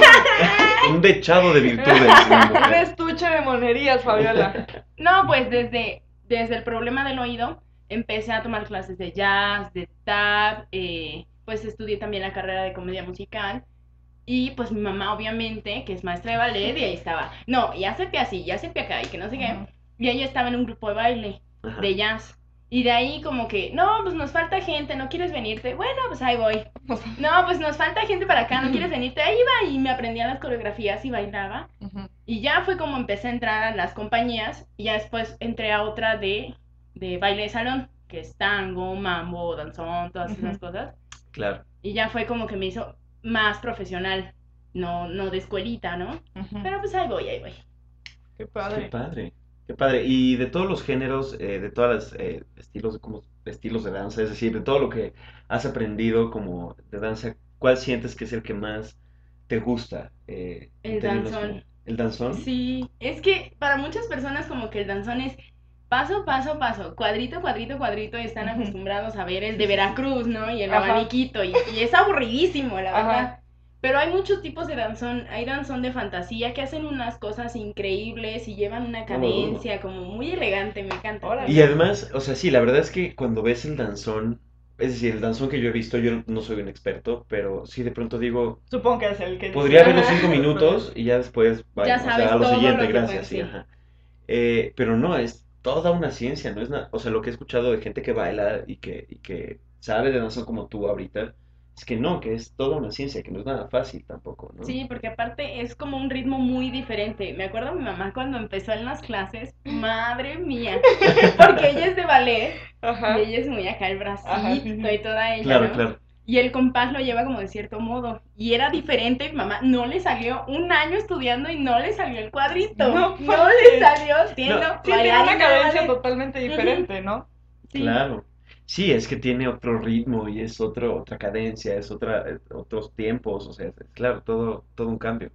Un dechado de virtudes, mi Un mujer. estuche de monerías, Fabiola. No, pues desde, desde el problema del oído empecé a tomar clases de jazz, de tap, eh, pues estudié también la carrera de comedia musical. Y pues mi mamá, obviamente, que es maestra de ballet, y ahí estaba, no, y hace así, y hace acá, y que no sé qué. Ajá. Y ella estaba en un grupo de baile, Ajá. de jazz. Y de ahí como que, no, pues nos falta gente, ¿no quieres venirte? Bueno, pues ahí voy. No, pues nos falta gente para acá, ¿no quieres venirte? Ahí iba y me aprendía las coreografías y bailaba. Ujú. Y ya fue como empecé a entrar a las compañías y ya después entré a otra de, de baile de salón, que es tango, mambo, danzón, todas esas Ujú. cosas. Claro. Y ya fue como que me hizo más profesional, no, no de escuelita, ¿no? Ujú. Pero pues ahí voy, ahí voy. Qué Qué padre. padre. Qué padre. Y de todos los géneros, eh, de todos los eh, estilos, como estilos de danza, es decir, de todo lo que has aprendido como de danza, ¿cuál sientes que es el que más te gusta eh, en El términos danzón. como- ¿El danzón? Sí, es que para muchas personas como que el danzón es paso, paso, paso, cuadrito, cuadrito, cuadrito, y están Ujú. acostumbrados a ver el de Veracruz, ¿no? Y el Ajá. abaniquito, y, y es aburridísimo, la Ajá. verdad. Pero hay muchos tipos de danzón, hay danzón de fantasía que hacen unas cosas increíbles y llevan una No lo dudo. cadencia como muy elegante, me encanta. Órale. Y además, o sea, sí, la verdad es que cuando ves el danzón, es decir, el danzón que yo he visto, yo no soy un experto, pero sí de pronto digo, Supongo que es el que podría dice- ver los Ajá. cinco minutos y ya después, vaya, Ya o sea, sabes a lo todo siguiente, lo que gracias, puedes, sí, sí. ajá. Eh, pero no, es toda una ciencia, no es nada, o sea, lo que he escuchado de gente que baila y que, y que sabe de danza como tú ahorita, es que no, que es toda una ciencia, que no es nada fácil tampoco, ¿no? Sí, porque aparte es como un ritmo muy diferente. Me acuerdo mi mamá cuando empezó en las clases, madre mía, porque ella es de ballet Ajá. y ella es muy acá el bracito Ajá, sí, sí. y toda ella, Claro, ¿no? claro. Y el compás lo lleva como de cierto modo. Y era diferente, mi mamá no le salió un año estudiando y no le salió el cuadrito. No No, manches. le salió siendo No. Sí, tiene una bailarina de cadencia ballet. totalmente diferente, ¿no? Sí. Claro. Sí, es que tiene otro ritmo y es otro, otra cadencia, es otra, eh, otros tiempos, o sea, es, claro, todo, todo un cambio.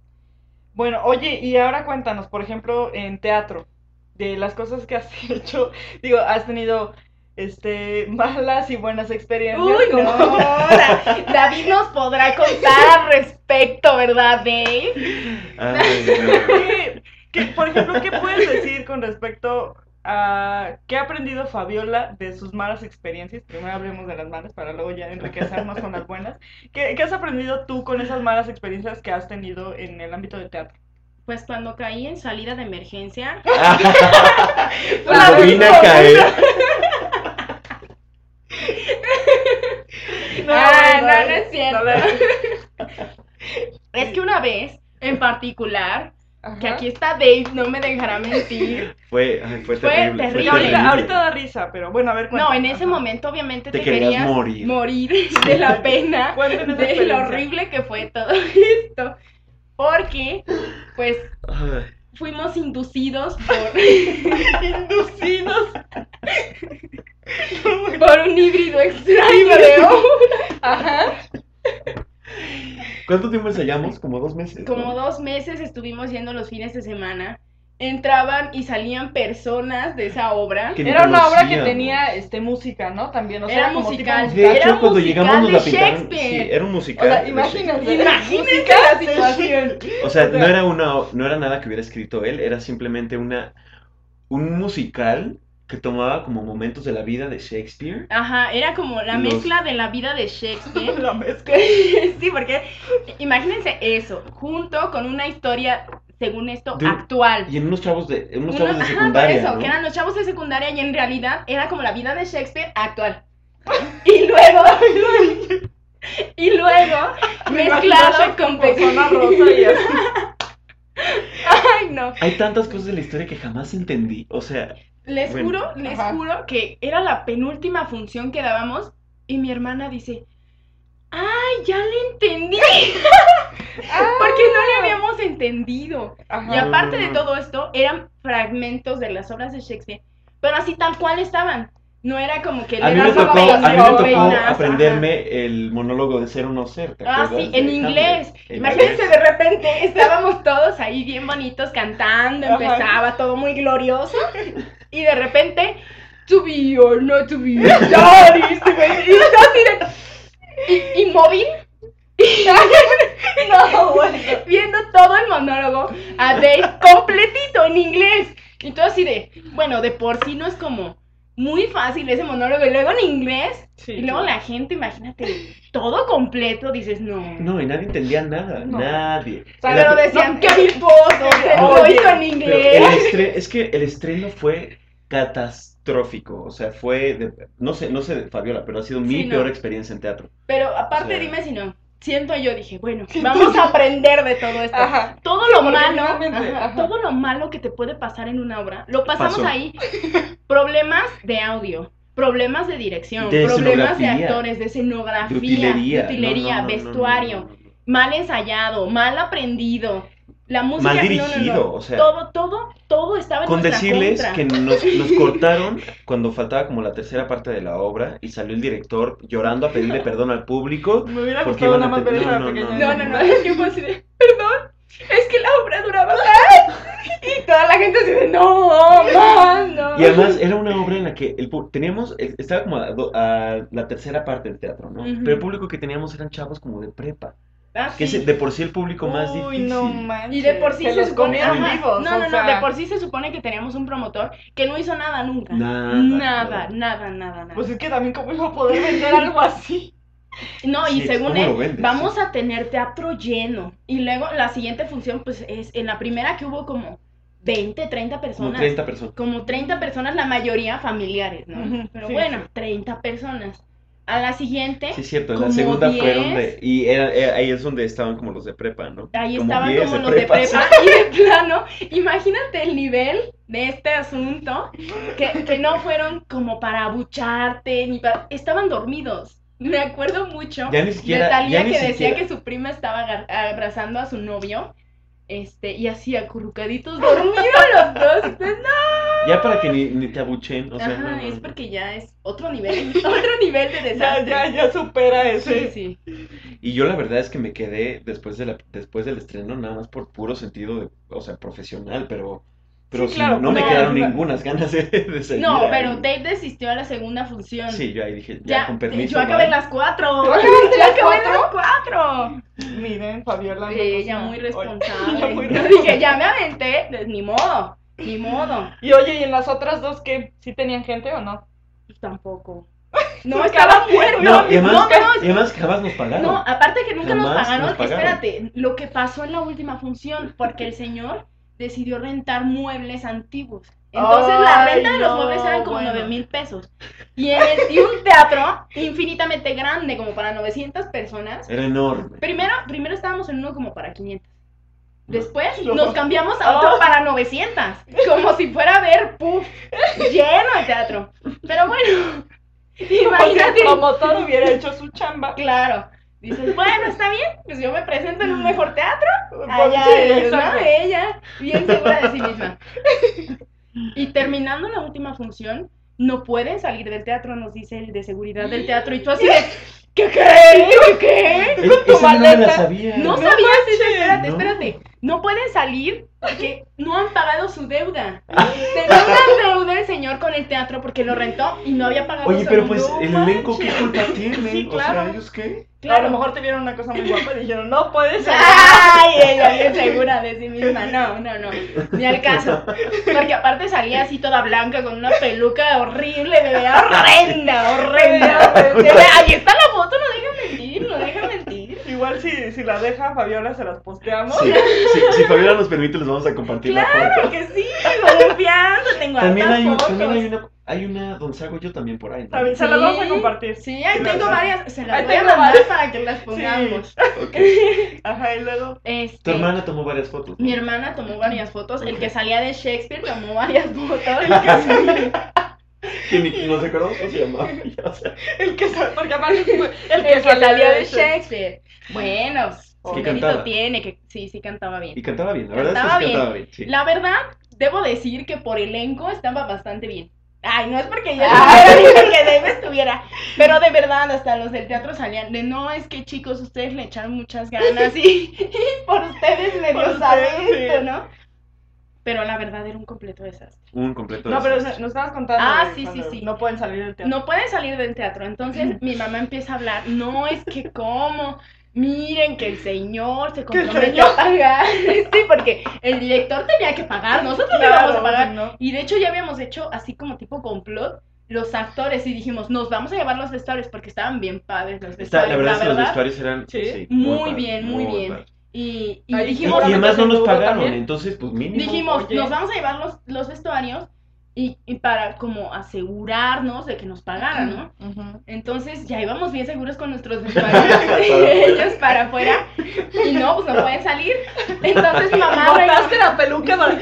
Bueno, oye, y ahora cuéntanos, por ejemplo, en teatro, de las cosas que has hecho, digo, has tenido este malas y buenas experiencias. Uy, no, como- Da- David nos podrá contar al respecto, ¿verdad, Dave? Ay, no. ¿Qué, qué- por ejemplo, ¿qué puedes decir con respecto a qué ha aprendido Fabiola de sus malas experiencias? Primero hablemos de las malas para luego ya enriquecernos con las buenas. ¿Qué, qué has aprendido tú con esas malas experiencias que has tenido en el ámbito de teatro? Pues cuando caí en salida de emergencia, Cuando vine a caer. Ah, no, dale, no es cierto. dale. es que una vez en particular, que Ajá. aquí está Dave, no me dejará mentir. Fue, ay, fue Fue terrible, fue terrible. Ahorita, terrible. ahorita da risa, pero bueno, a ver, No, cuéntame. en ese Ajá. momento obviamente Te te, querías querías morir. morir de la pena, Cuenten esa de lo experiencia. horrible que fue todo esto. Porque, pues, Ay, fuimos inducidos por, Inducidos. por un híbrido extraño de obra. Ajá. ¿Cuánto tiempo ensayamos? Como dos meses, ¿no? Como dos meses estuvimos yendo los fines de semana. Entraban y salían personas de esa obra. Que ni Era una obra que conocíamos. tenía este música, ¿no? También, o sea, Era como musical. tipo De musical. hecho, Era cuando musical llegamos nos de la pintaron. Shakespeare. Sí, era un musical. O sea, de imagínense. Imagínense Música la de situación. Shakespeare. O sea, no era una, no era nada que hubiera escrito él, era simplemente una, un musical que tomaba como momentos de la vida de Shakespeare. Ajá, era como la Los- mezcla de la vida de Shakespeare. La mezcla. Sí, porque imagínense eso, junto con una historia, según esto, De un- actual. Y en unos chavos de, en unos Una- chavos de ajá, secundaria, por eso, ¿no? que eran los chavos de secundaria y en realidad era como la vida de Shakespeare actual. Y luego, y luego, mezclado con persona pequeños. rosa y así. Ay, no. Hay tantas cosas de la historia que jamás entendí. O sea, Les Bueno. juro, les Ajá. juro que era la penúltima función que dábamos y mi hermana dice, ¡ay, ya le entendí! Porque no le habíamos entendido. Ajá. Y aparte de todo esto, eran fragmentos de las obras de Shakespeare, pero así tal cual estaban. No era como que A le mí me das tocó, a mí me tocó peinazo, aprenderme el monólogo de Ser o No Ser, ¿te Ah, acuerdas? sí, de en Hamlet? inglés. En Imagínense, inglés. de repente estábamos todos ahí bien bonitos cantando, Ajá. empezaba todo muy glorioso, y de repente, to be or not to be, that is the way. Y yo así de, y- inmóvil, No, bueno. viendo todo el monólogo a Dave completito en inglés. Y todo así de, bueno, de por sí no es como muy fácil ese monólogo, y luego en inglés, Sí, y luego claro. la gente, imagínate, todo completo, dices, no. No, y nadie entendía nada, No. nadie. O sea, Pero La- decían no, que es- mil pozos, se No, lo oye, hizo en Pero inglés. el estre- es que el estreno fue catastrófico, o sea, fue, de- no sé, no sé de Fabiola, pero ha sido mi Sí, no. peor experiencia en teatro. Pero aparte, O sea- dime si no. Siento yo, dije, bueno, vamos a aprender de todo esto. Ajá. Todo Sí, lo porque malo, finalmente, ajá, ajá. todo lo malo que te puede pasar en una obra, lo pasamos Pasó. ahí. Problemas de audio, problemas de dirección, De problemas de escenografía, actores, de escenografía, de utilería, de utilería, no, no, no, no, vestuario, no, no, no, no. mal ensayado, mal aprendido. La música, Mal no, no, dirigido, no. o sea, todo, todo, todo estaba en Con nuestra decirles contra. que nos, nos cortaron cuando faltaba como la tercera parte de la obra y salió el director llorando a pedirle perdón al público. Me hubiera Porque gustado iban a nada más te- ver no, esa no, pequeña. no, No, no, no, es que fue así de, perdón, es que la obra duraba más. Y toda la gente así de, no, más, no. Y además era una obra en la que el, pu- teníamos, eh, estaba como a, do- a la tercera parte del teatro, ¿no? Ujú. Pero el público que teníamos eran chavos como de prepa, Ah, que sí. es de por sí el público más Uy, difícil. no manches. Y de por sí se, se, los supone, comían ajá, vivos. no, o no, no, sea, de por sí se supone que teníamos un promotor que no hizo nada nunca. Nada, nada, nada. nada, nada, nada. Pues es que también cómo iba a poder vender algo así. No, y Sí, según ¿cómo él, lo vendes? vamos a tener teatro lleno. Y luego la siguiente función, pues es en la primera que hubo como veinte, treinta Como personas. treinta personas. Como treinta personas, la mayoría familiares, ¿no? Ujú, Pero sí, bueno, sí. treinta personas. A la siguiente, Sí, es cierto, en la como segunda diez. fueron de... Y era, era- ahí es donde estaban como los de prepa, ¿no? ahí Como estaban diez como los de prepa, prepa sí. y de plano, imagínate el nivel de este asunto, que, que no fueron como para abucharte, ni para... Estaban dormidos. Me acuerdo mucho Ya ni siquiera- de Talía ya ni que decía siquiera- que su prima estaba agar- abrazando a su novio, este, y así acurrucaditos dormidos los dos. Entonces, no. Ya para que ni, ni te abuchen, o sea, Ajá, no, no, es no. porque ya es otro nivel, otro nivel de Ya, desastre. ya, ya supera ese. Sí, sí. Y yo la verdad es que me quedé después de la, después del estreno nada más por puro sentido de, o sea, profesional, pero, pero Sí, sí, claro, no me no, quedaron no. ninguna ganas de, de seguir No, ahí. pero Dave desistió a la segunda función. Sí, yo ahí dije, ya, Ya, con permiso, yo acabé bye. las cuatro. ¿Tú acabaste Yo las acabé cuatro? las cuatro. Miren, Fabiola. no Ella nos- muy Oye, responsable. ella muy Yo responsable. dije, ya me aventé, pues, ni modo, ni modo. Y oye, ¿y en las otras dos qué? ¿Sí tenían gente o no? Pues tampoco. No, Su estaba cara- muerto. No, y además, no, no, y además jamás nos pagaron. no, aparte que nunca nos Jamás pagaron, nos pagaron. espérate, lo que pasó en la última función, porque el señor decidió rentar muebles antiguos. Entonces la Ay, renta de los no, muebles eran como bueno. nueve mil pesos. Y, en el- y un teatro infinitamente grande, como para novecientas personas. Era enorme. Primero, primero estábamos en uno como para quinientas. Después No. nos cambiamos a otro Oh. para novecientas. Como si fuera a ver, puff, lleno el teatro. Pero bueno, Como si el imagínate. promotor hubiera hecho su chamba. Claro. Dices, bueno, está bien, pues yo me presento en un mejor teatro. Allá Sí, es, ¿no? exacto. Ella, bien segura de sí misma. Y terminando la última función, no pueden salir del teatro, nos dice el de seguridad del teatro. Y tú así de, ¿qué qué? ¿Qué qué? Es- tu esa no me la maleta. sabía. No No sabías eso, manches, espérate, no. espérate. No pueden salir porque no han pagado su deuda. Tenía una deuda el señor con el teatro porque lo rentó y no había pagado Oye, su pero pues no el elenco, ¿qué manches. culpa tiene? Sí, O claro. sea, ¿ellos qué? A lo mejor te vieron una cosa muy guapa y dijeron, no puedes ser. Ay, ella bien segura de sí misma. No, no, no. Ni al caso. Porque aparte salía así toda blanca con una peluca horrible, me veía horrenda, horrenda. Se ve- Ahí está la foto, no dejan mentir, no dejan mentir. Igual si, si la deja Fabiola se las posteamos. Sí, sí, si Fabiola nos permite, les vamos a compartir la Claro foto. que sí, confianza, tengo También hartas hay, un- fotos. también hay una, hay una donde salgo yo también por ahí, ¿no? También se las vamos a compartir. Sí, ahí Sí, tengo ¿verdad? varias, se las Ahí voy a tengo mandar varias. para que las pongamos. Ok. Ajá, y luego. Este, Tu hermana tomó varias fotos, ¿no? Mi hermana tomó varias fotos, el Ok. que salía de Shakespeare tomó varias fotos. Que ni nos recordamos cómo se llamaba. ya, o sea, El que sa- porque aparte fue El que salió de Shakespeare. Bueno, pues, que mérito cantaba. tiene, que sí, sí cantaba bien. Y cantaba bien, la verdad es que Cantaba sí bien. cantaba bien. Sí. La verdad, debo decir que por elenco estaba bastante bien. Ay, no es porque yo Ay. estuviera ni porque Dave estuviera. Pero de verdad, hasta los del teatro salían de no, es que chicos, ustedes le echaron muchas ganas y, y por ustedes medio Por sabe ustedes, esto, sí. ¿no? Pero la verdad era un completo desastre. Un completo No, pero desastre. nos estabas contando. Ah, de sí, sí, cuando sí. No pueden salir del teatro. No pueden salir del teatro. Entonces mi mamá empieza a hablar. No, es que cómo. Miren que el señor se Que el comprometió señor. a pagar. Sí, porque el director tenía que pagar. Nosotros no Claro, íbamos a pagar. sí, ¿no? Y de hecho ya habíamos hecho así como tipo complot los actores y dijimos, nos vamos a llevar los vestuarios porque estaban bien padres los Está, vestuarios. la verdad es que los vestuarios eran Sí. sí, muy padres, bien, muy bien. padres. Y, y Ahí Y, dijimos, y además no nos ¿Seguro pagaron, también? entonces pues mínimo. dijimos, Oye. nos vamos a llevar los, los vestuarios y, y para como asegurarnos de que nos pagaran, ¿no? Ujú. Entonces ya íbamos bien seguros con nuestros vestuarios, ellos para afuera, y no, pues no pueden salir. Entonces mi mamá Botaste la peluca para...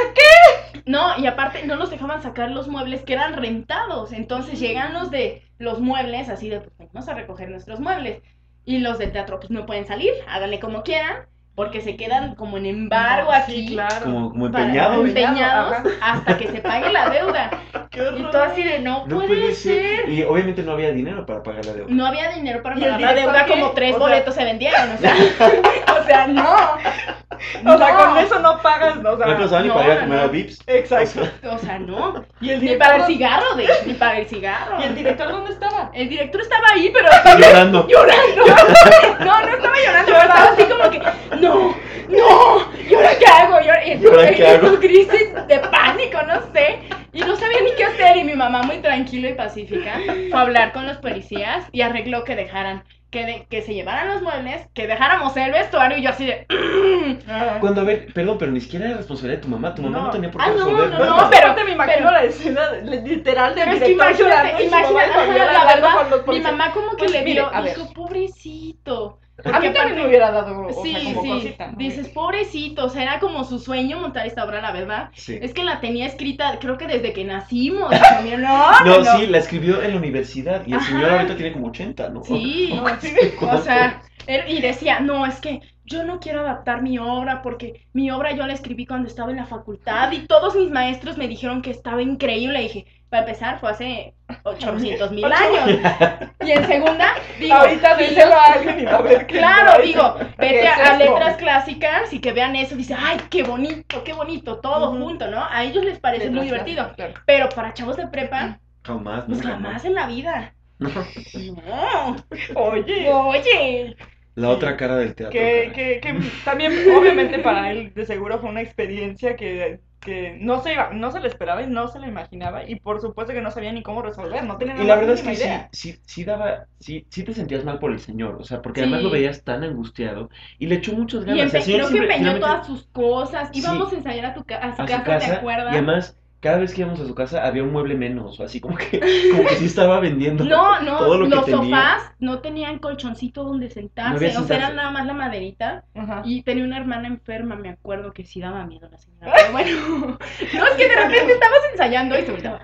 no, y aparte no nos dejaban sacar los muebles que eran rentados. Entonces llegan los de los muebles, así de, pues venimos a recoger nuestros muebles. Y los del teatro, pues no pueden salir, háganle como quieran, porque se quedan como en embargo No, aquí. Sí, claro. Como, como para- empeñados. empeñados Ajá. hasta que se pague la deuda. Qué Y horror. todo así de, no, No puede ser. Y obviamente no había dinero para pagar la deuda. No había dinero para ¿Y el pagar la director deuda, qué? como tres O sea- boletos se vendieron, o sea, o sea, no. O sea, No. con eso no pagas, ¿no? O sea, No alcanzaba ni no, para ir a no, comer no. a Vips. Exacto. O sea, no. Y el Ni director... para el cigarro, de, ni para el cigarro. ¿Y el director dónde estaba? El director estaba ahí, pero Llorando. llorando. No, no estaba llorando, pero estaba así como que, no, no, ¿y ahora qué hago? ¿Y ahora, y ¿Y ahora qué hago? Su crisis de pánico, no sé. Y no sabía ni qué hacer. Y mi mamá, muy tranquila y pacífica, fue a hablar con los policías y arregló que dejaran, que, de- que se llevaran los muebles, que dejáramos el vestuario. Y yo así de, Ah. Cuando a ver, perdón, pero ni siquiera era responsabilidad de tu mamá. Tu mamá no, No. tenía por qué Ah, no, resolver no, nada. no, pero- Aparte me imagino pero- la escena de- literal del pero es que director llorando imagínate, y su mamá imagínate, y Fabiola ajá, la hablando verdad, con los mi policías. mamá como que Pues, le mire, vio, a ver. dijo, pobrecito. A Porque mí también aparte- me hubiera dado, o Sí, sea, como sí, cosita. ¿no? dices, pobrecito, o sea, era como su sueño montar esta obra, la verdad. Sí. Es que la tenía escrita, creo que desde que nacimos. Dijo, "Mira, no, no, No, no". sí, la escribió en la universidad y el Ajá. señor ahorita tiene como ochenta, ¿no? Sí, No, sí. o sea, él- y decía, no, es que yo no quiero adaptar mi obra porque mi obra yo la escribí cuando estaba en la facultad y todos mis maestros me dijeron que estaba increíble. Y dije, para empezar, fue hace ochocientos mil años. Y en segunda, digo, Ahorita si díselo yo- a alguien y va a ver que Claro, digo, ¿qué vete es a, a esto? letras clásicas y que vean eso, dice, ay, qué bonito, qué bonito, todo Ujú. junto, ¿no? A ellos les parece muy Letras divertido. clásicas, claro. Pero para chavos de prepa, Jamás, pues nunca jamás más. en la vida. No. No, Oye, oye. La otra cara del teatro. que, caray. que, que también obviamente para él de seguro fue una experiencia que, que no se iba, no se le esperaba y no se le imaginaba y por supuesto que no sabía ni cómo resolver, no tenía Y nada la más verdad es mínima que sí, idea. sí, sí daba, sí, sí te sentías mal por el señor, o sea, porque Sí. además lo veías tan angustiado y le echó muchas Y ganas. empe- El señor creo que siempre- empeñó finalmente, todas sus cosas. Sí. Íbamos a ensayar a, tu ca- a su a su casa, ¿te casa acuerdas? y además cada vez que íbamos a su casa había un mueble menos, o así como que, como que sí estaba vendiendo No, no, todo lo que los tenía. sofás no tenían colchoncito donde sentarse, No había o sea, sentarse. era nada más la maderita. Ajá. Y tenía una hermana enferma, me acuerdo que sí daba miedo la señora. Pero bueno, no, es que de repente estabas ensayando y se volteaba.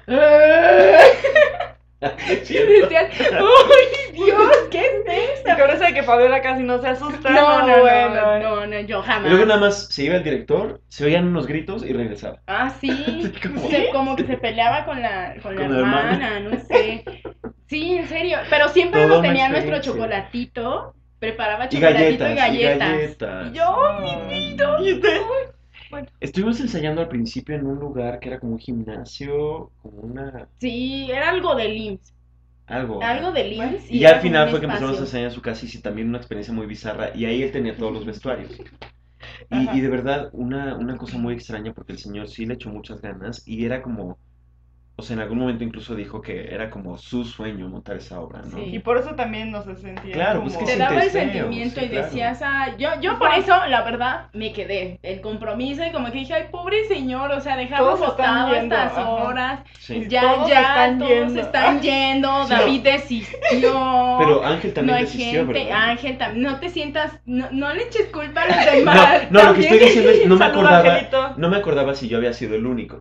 Es Y cierto. decías, ¡ay, Dios! ¿Qué es Y con eso de que Fabiola casi no se asusta. No, no, bueno. no, no, no, yo Y jamás. luego nada más se iba el director, se oían unos gritos y regresaba. Ah, sí, ¿Cómo? se- como que se peleaba con la, con la Con la hermana. hermana, no sé. Sí, en serio, pero siempre Toda nos una tenía nuestro experiencia. chocolatito, preparaba Y chocolatito galletas, y y galletas. galletas. Y yo, Ay, ¿y usted? Estuvimos ensayando al principio en un lugar que era como un gimnasio, como una... sí, era algo del I M S S, algo. algo del I M S S. Y era ya al como final un fue que empezamos a espacio. ensayar en su casa y sí, también una experiencia muy bizarra. Y ahí él tenía todos los vestuarios. Y, Ajá. y de verdad, una, una cosa muy extraña porque el señor sí le echó muchas ganas y era como... O sea, en algún momento incluso dijo que era como su sueño montar esa obra, ¿no? Sí. Y por eso también nos sentía Claro, como... pues que Te sí, daba el sientes feo, sentimiento sí, y claro. decías, ah, yo, yo por eso, la verdad, me quedé. El compromiso y como que dije, ay, pobre señor, o sea, dejarlo Todos se están botado a yendo, estas ajá. horas. Sí. Ya, Todos ya, están todos yendo. están yendo, Sí, David no. desistió. Pero Ángel también no hay desistió, gente, ¿verdad? Ángel también, no te sientas, no, no le eches culpa a los demás. No, no, lo que también. estoy diciendo es, no me Saluda, acordaba, Angelito. no me acordaba si yo había sido el único.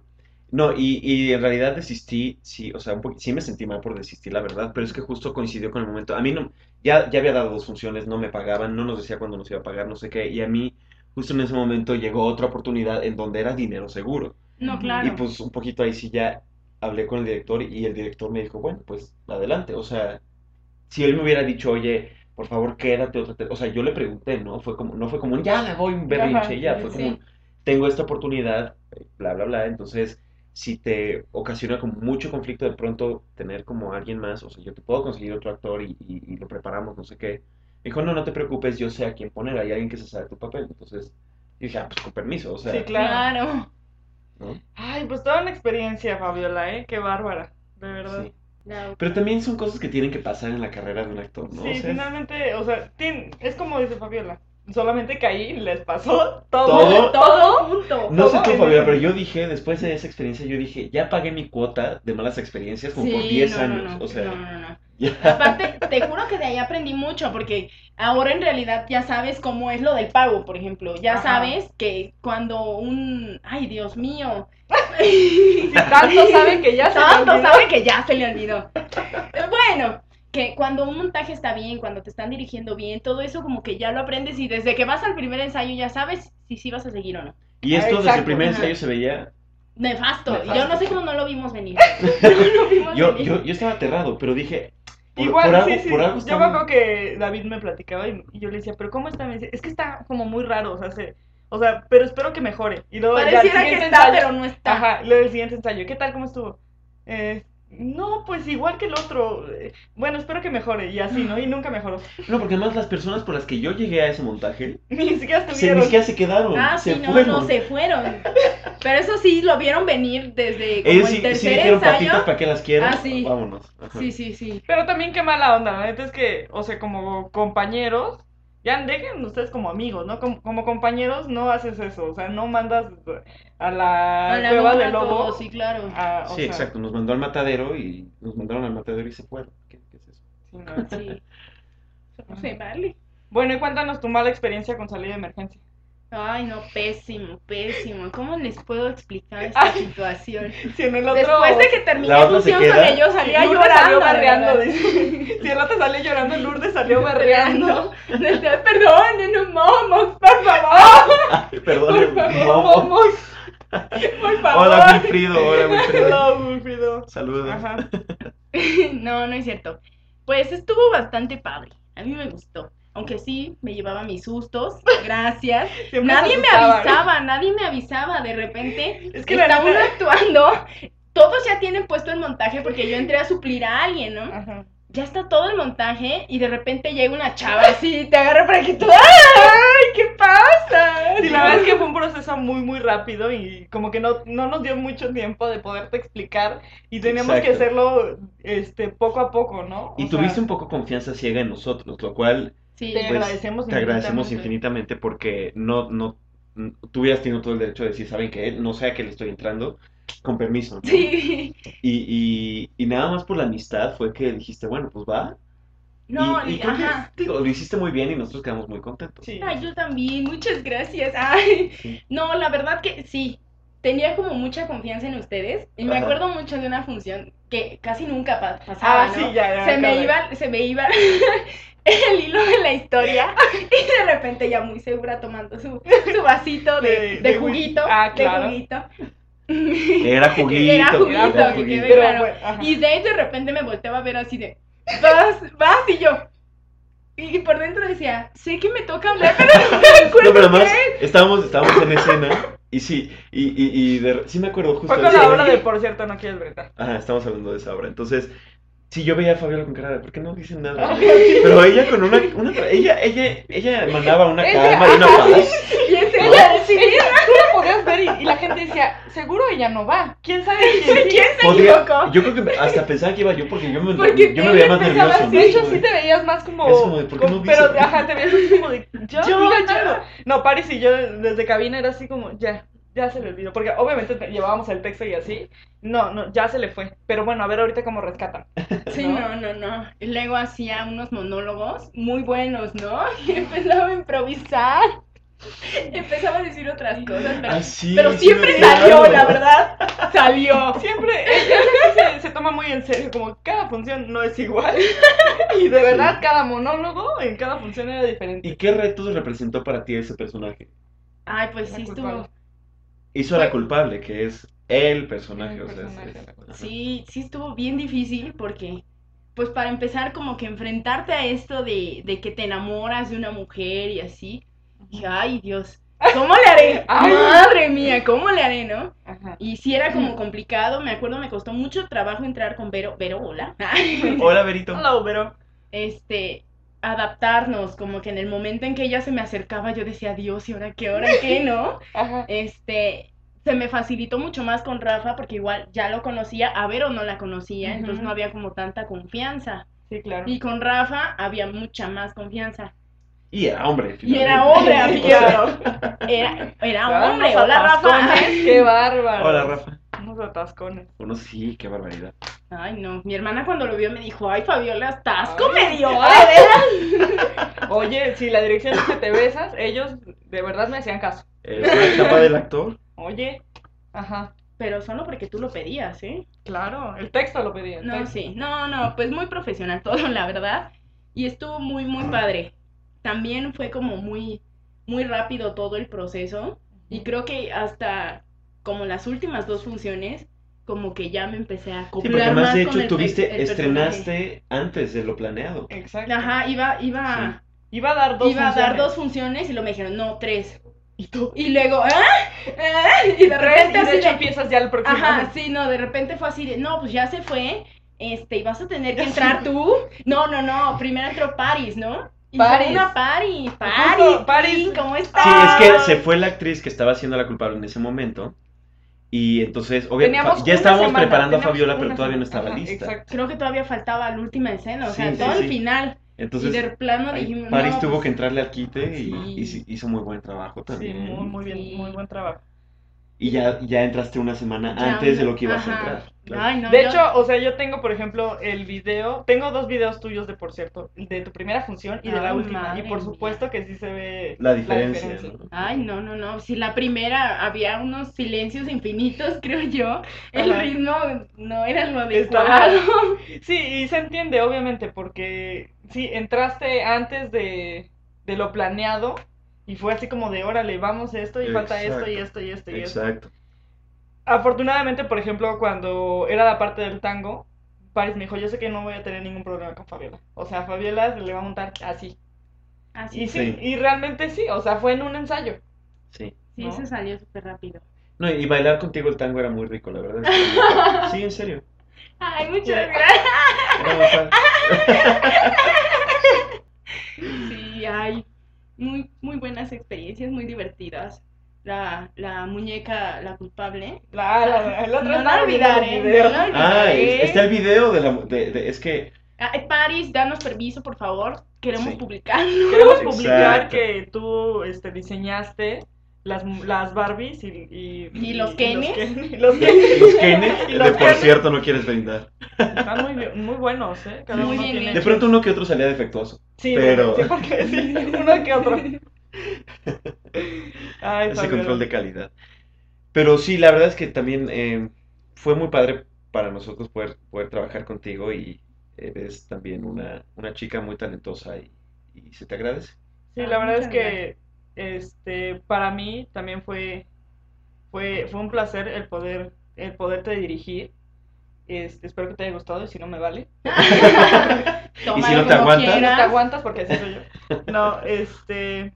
No, y, y en realidad desistí, sí, o sea, un poqu- sí me sentí mal por desistir, la verdad, pero es que justo coincidió con el momento. A mí no, ya, ya había dado dos funciones, no me pagaban, no nos decía cuándo nos iba a pagar, no sé qué, y a mí justo en ese momento llegó otra oportunidad en donde era dinero seguro. No, Ujú. Y claro. pues un poquito ahí sí ya hablé con el director y el director me dijo, bueno, pues adelante, o sea, si él me hubiera dicho, oye, por favor quédate otra, te-". O sea, yo le pregunté, ¿no? Fue como, no fue como un, ya me voy, un berrinche, Ajá, y sí, ya, sí, fue sí. como un, Sí. tengo esta oportunidad, eh, bla, bla, bla, entonces, si te ocasiona como mucho conflicto de pronto tener como alguien más, o sea, yo te puedo conseguir otro actor y, y, y lo preparamos, no sé qué. Me dijo, no, no te preocupes, yo sé a quién poner, hay alguien que se sabe tu papel, entonces, yo dije, ah, pues con permiso, o Sí, sea, claro. Claro. ¿no? Ay, pues toda una experiencia, Fabiola, ¿eh? Qué bárbara, de verdad. Sí. La Pero otra. también son cosas que tienen que pasar en la carrera de un actor, ¿no? O Sí, sea, es finalmente, o sea, tien- es como dice Fabiola, solamente que ahí les pasó todo, Todo. Todo junto. No sé todo tú, en Fabiola, ese pero yo momento. dije, después de esa experiencia, yo dije, ya pagué mi cuota de malas experiencias como por Sí, diez no, no, años. no, O no, sea, no, no. ya. Aparte, te juro que de ahí aprendí mucho, porque ahora en realidad ya sabes cómo es lo del pago, por ejemplo. Ya Ajá. sabes que cuando un... Ay, Dios mío. Si tanto sabe que ya se le Tanto olvidó. sabe que ya se le olvidó. Bueno, que cuando un montaje está bien, cuando te están dirigiendo bien, todo eso como que ya lo aprendes y desde que vas al primer ensayo ya sabes si sí vas a seguir o no. Y Ah, esto desde el exacto, primer ajá. ensayo se veía Nefasto. nefasto. Yo no sé Sí. cómo no lo vimos venir. No lo vimos Yo, venir. yo, yo estaba aterrado, pero dije, por, por Igual, sí, algo, sí. por algo Yo me acuerdo están. que David me platicaba y, y yo le decía, pero ¿cómo está? Me dice, es que está como muy raro, o sea, se, o sea, pero espero que mejore. Y luego ya el Pareciera que siguiente está, ensayo, pero no está. ajá, y luego el siguiente ensayo, ¿qué tal? ¿Cómo estuvo? Eh, no, pues igual que el otro. eh, Bueno, espero que mejore y así, ¿no? Y nunca mejoró. No, porque además las personas por las que yo llegué a ese montaje, Ni siquiera se, ni estuvieron. siquiera se quedaron, Ah, se sí, no, fueron. no, se fueron. Pero eso sí, lo vieron venir desde como Ellos el sí, sí tercer dijeron ensayo. patitas, ¿para qué las quiero? Ah, sí. Vámonos. Ajá. Sí, sí, sí. Pero también qué mala onda, la neta es que, o sea, como compañeros, ya dejen ustedes como amigos, ¿no? Como, como compañeros no haces eso, o sea, no mandas a la A la cueva gorra del lobo. todo, sí, claro. a- o Sí, sea, exacto, nos mandó al matadero y nos mandaron al matadero y se fueron. ¿Qué, qué es eso? sí, no. Sí. No se vale. Bueno, y cuéntanos tu mala experiencia con salida de emergencia. Ay, no, pésimo, pésimo. ¿Cómo les puedo explicar esta Ay. situación? Si en el otro... Después de que terminé La otra se función con queda. ellos, salía Lourdes llorando. salió de berreando, verdad. dice. Si el otro salió llorando, Lourdes salió berreando. Decía, perdonen, no momos, por favor. Ay, perdón, Por favor, Momo. Vamos. Por favor. Hola, Wilfrido, hola, Wilfrido. Hola, Wilfrido. Saludos. Ajá. No, no es cierto. Pues estuvo bastante padre. A mí me gustó. Aunque sí, me llevaba mis sustos. Gracias. Siempre Nadie se me asustaban. avisaba, nadie me avisaba. De repente, Es que la está neta- uno actuando. Todos ya tienen puesto el montaje porque yo entré a suplir a alguien, ¿no? Ajá. Ya está todo el montaje y de repente llega una chava así, te agarra para que tú. ¡Ay! ¿Qué pasa? Sí, la verdad es que fue un proceso muy, muy rápido y como que no, no nos dio mucho tiempo de poderte explicar y teníamos que Exacto. hacerlo este, poco a poco, ¿no? Y O sea, tuviste un poco confianza ciega en nosotros, lo cual Sí. Te pues, agradecemos te agradecemos infinitamente. infinitamente porque no, no, n- tú hubieras tenido todo el derecho de decir, ¿saben qué? No sé a qué le estoy entrando, con permiso, ¿no? Sí. Y, y, y nada más por la amistad fue que dijiste, bueno, pues va. No, y, y creo ajá. que, digo, lo hiciste muy bien y nosotros quedamos muy contentos. Sí. Ay, yo también, muchas gracias. Ay, Sí. no, la verdad que sí. Tenía como mucha confianza en ustedes. Y me Ajá. acuerdo mucho de una función que casi nunca pa- pasaba, Ah, ¿no? sí, ya, ya, se me acabé. iba, se me iba el hilo de la historia y de repente ya muy segura tomando su, su vasito de, De- de de juguito, whisky. Ah, de claro. juguito. Era juguito. Era juguito, Era que juguito. quede Pero, claro. bueno, ajá. Y Dave de repente me volteaba a ver así de, vas, vas, y yo. Y por dentro decía, sé que me toca hablar, pero no me acuerdo No, pero además qué. estábamos, estábamos en escena y sí, y, y, y de- sí me acuerdo justo Fue de con esa la obra obra. de Por cierto, no quieres gritar. Ajá, estamos hablando de esa obra. Entonces, sí, yo veía a Fabiola con cara de, ¿por qué no dicen nada? Ah, Pero ella con una, una tra- ella, ella, ella emanaba una Ella- calma y una paz. Y es ¿no? ella decir, Ella, tú la podías ver y, y la gente decía, seguro ella no va. ¿Quién sabe quién sí? ¿quién se Podría- equivocó? yo creo que hasta pensaba que iba yo porque yo me, Porque yo me él veía más empezaba nervioso. así, ¿no? De hecho, Como sí de- te veías más como... Es como de, ¿por qué no como- pero, dice? ajá, te veías así como de... Yo, Yo, digan yo. algo. No, Paris y yo desde cabina era así como, ya, ya se le olvidó. Porque obviamente te- llevábamos el texto y así. No, no, ya se le fue. Pero bueno, a ver ahorita cómo rescatan. Sí, ¿no? no, no, no. Y luego hacía unos monólogos muy buenos, ¿no? Y empezaba a improvisar. empezaba a decir otras cosas, pero, Ah, sí, pero sí siempre me salió, acuerdo. la verdad, salió. Siempre, ella sí se, se toma muy en serio, como cada función no es igual. Y de verdad, Sí. cada monólogo en cada función era diferente. ¿Y qué retos representó para ti ese personaje? Ay, pues Era sí culpable. estuvo, Hizo a la Fue- culpable, que es el personaje, El o sea, es- personaje, es- la culpable. ajá. sí, sí estuvo bien difícil porque, pues para empezar, como que enfrentarte a esto de, de que te enamoras de una mujer y así, dije, ay Dios, ¿cómo le haré? Ay. Madre mía, ¿cómo le haré, no? Ajá. Y sí era como complicado, me acuerdo, me costó mucho trabajo entrar con Vero, Vero, hola, Hola, Berito. Hola, pero este, adaptarnos, como que en el momento en que ella se me acercaba yo decía, Dios, ¿y ahora qué, ahora qué, no? ajá. Este, se me facilitó mucho más con Rafa porque igual ya lo conocía, a Vero no la conocía, Ujú. entonces no había como tanta confianza. Sí, claro. Y con Rafa había mucha más confianza. Y era hombre, Y era finalmente. hombre, Sí, así que claro. era, era Se daban hombre, unos hola Rafa. atascones, qué bárbaro. Hola, Rafa. Unos atascones. Bueno, sí, qué barbaridad. Ay, no, mi hermana cuando lo vio me dijo, ay, Fabiola, estás Ay. comedio, de Ay. veras. Oye, si la dirección dice te besas, ellos de verdad me hacían caso. Es la etapa del actor. Oye, ajá, Pero solo porque tú lo pedías, ¿eh? claro, el texto lo pedía. el No, texto. sí, no, no, pues muy profesional todo, la verdad. Y estuvo muy, muy padre. También fue como muy, muy rápido todo el proceso. Y creo que hasta como las últimas dos funciones, como que ya me empecé a Sí, acoplar porque más de con hecho el, tuviste, el personaje. estrenaste antes de lo planeado. Exacto. Ajá, iba, iba, Iba a dar dos iba a dar funciones. dos funciones y luego me dijeron, no, tres. Y tú. Y luego, ¿ah? ¿Ah? Y de Tres, repente y de así hecho de- empiezas ya el próximo. Ajá, sí, no, de repente fue así de, no, pues ya se fue, este, y vas a tener que Ya entrar se tú. No, no, no, primero entró Paris, ¿no? Y Paris. fue una Paris, Paris, Justo, Paris. Paris, ¿cómo estás? Sí, es que Ah. se fue la actriz que estaba haciendo la culpable en ese momento. Y entonces, obviamente, Teníamos ya una estábamos semana, preparando a teníamos Fabiola, pero una todavía no semana. estaba Ajá, lista. Exacto. Creo que todavía faltaba la última escena, o sea, Sí, sí, todo sí. el final. Entonces, y de plano ahí dijimos, Paris no, tuvo pues, que entrarle al quite y, sí. y sí, hizo muy buen trabajo Sí, también. muy, muy bien, Sí. muy buen trabajo. Y ya, ya entraste una semana ya antes de una- lo que ibas ajá. a entrar. claro. Ay, no, De yo- hecho, o sea, yo tengo, por ejemplo, el video, tengo dos videos tuyos de, por cierto, de tu primera función y de la Ay, última. madre Y por mía. supuesto que sí se ve La diferencia, ¿no? Ay, no, no, no. Si la primera había unos silencios infinitos, creo yo, el Ajá. ritmo no era lo Estaba- adecuado. Sí, y se entiende, obviamente, porque sí, entraste antes de, de lo planeado y fue así como de, órale, vamos esto y falta esto y esto y esto y esto. Exacto. Afortunadamente, por ejemplo, cuando era la parte del tango, Paris me dijo, yo sé que no voy a tener ningún problema con Fabiola. O sea, a Fabiola se le va a montar así. Así Y sí, sí, Sí. y realmente sí, o sea, fue en un ensayo. Sí. sí, ¿no? se salió súper rápido. No, y bailar contigo el tango era muy rico, la verdad. es que era muy padre. Sí, en serio. Ay, muchas Sí. gracias. Era muy padre. Sí, hay muy, muy buenas experiencias, muy divertidas. La, la muñeca, la culpable. La, la, el otro No estaba la viendo los olvidaré, videos. no la Ah, olvidaré. es- está el video de la... De, de- es que... Ah, eh, Paris, danos permiso, por favor. Queremos Sí. publicarlo. Queremos publicar Exacto. que tú este, diseñaste las, las Barbies y... Y, ¿Y los Kenes? Ken- y los Kenes. Los Kenes, Y de los por Kenes. cierto no quieres brindar. Están muy, bien- muy buenos, ¿eh? Cada Muy uno bien tiene... De hechos. pronto uno que otro salía defectuoso. Sí, pero- sí, porque sí, uno que otro. Ay, Ese Fabiola. control de calidad. Pero sí, la verdad es que también eh, fue muy padre para nosotros poder, poder trabajar contigo y eres también una, una chica muy talentosa y, y se te agradece. Sí, Ah, la verdad es muchas que este para mí también fue fue fue un placer el poder el poderte dirigir. Este, espero que te haya gustado y si no me vale. Tómalo Y si no te como aguantas. Si no quieras. te aguantas porque así soy yo. No, este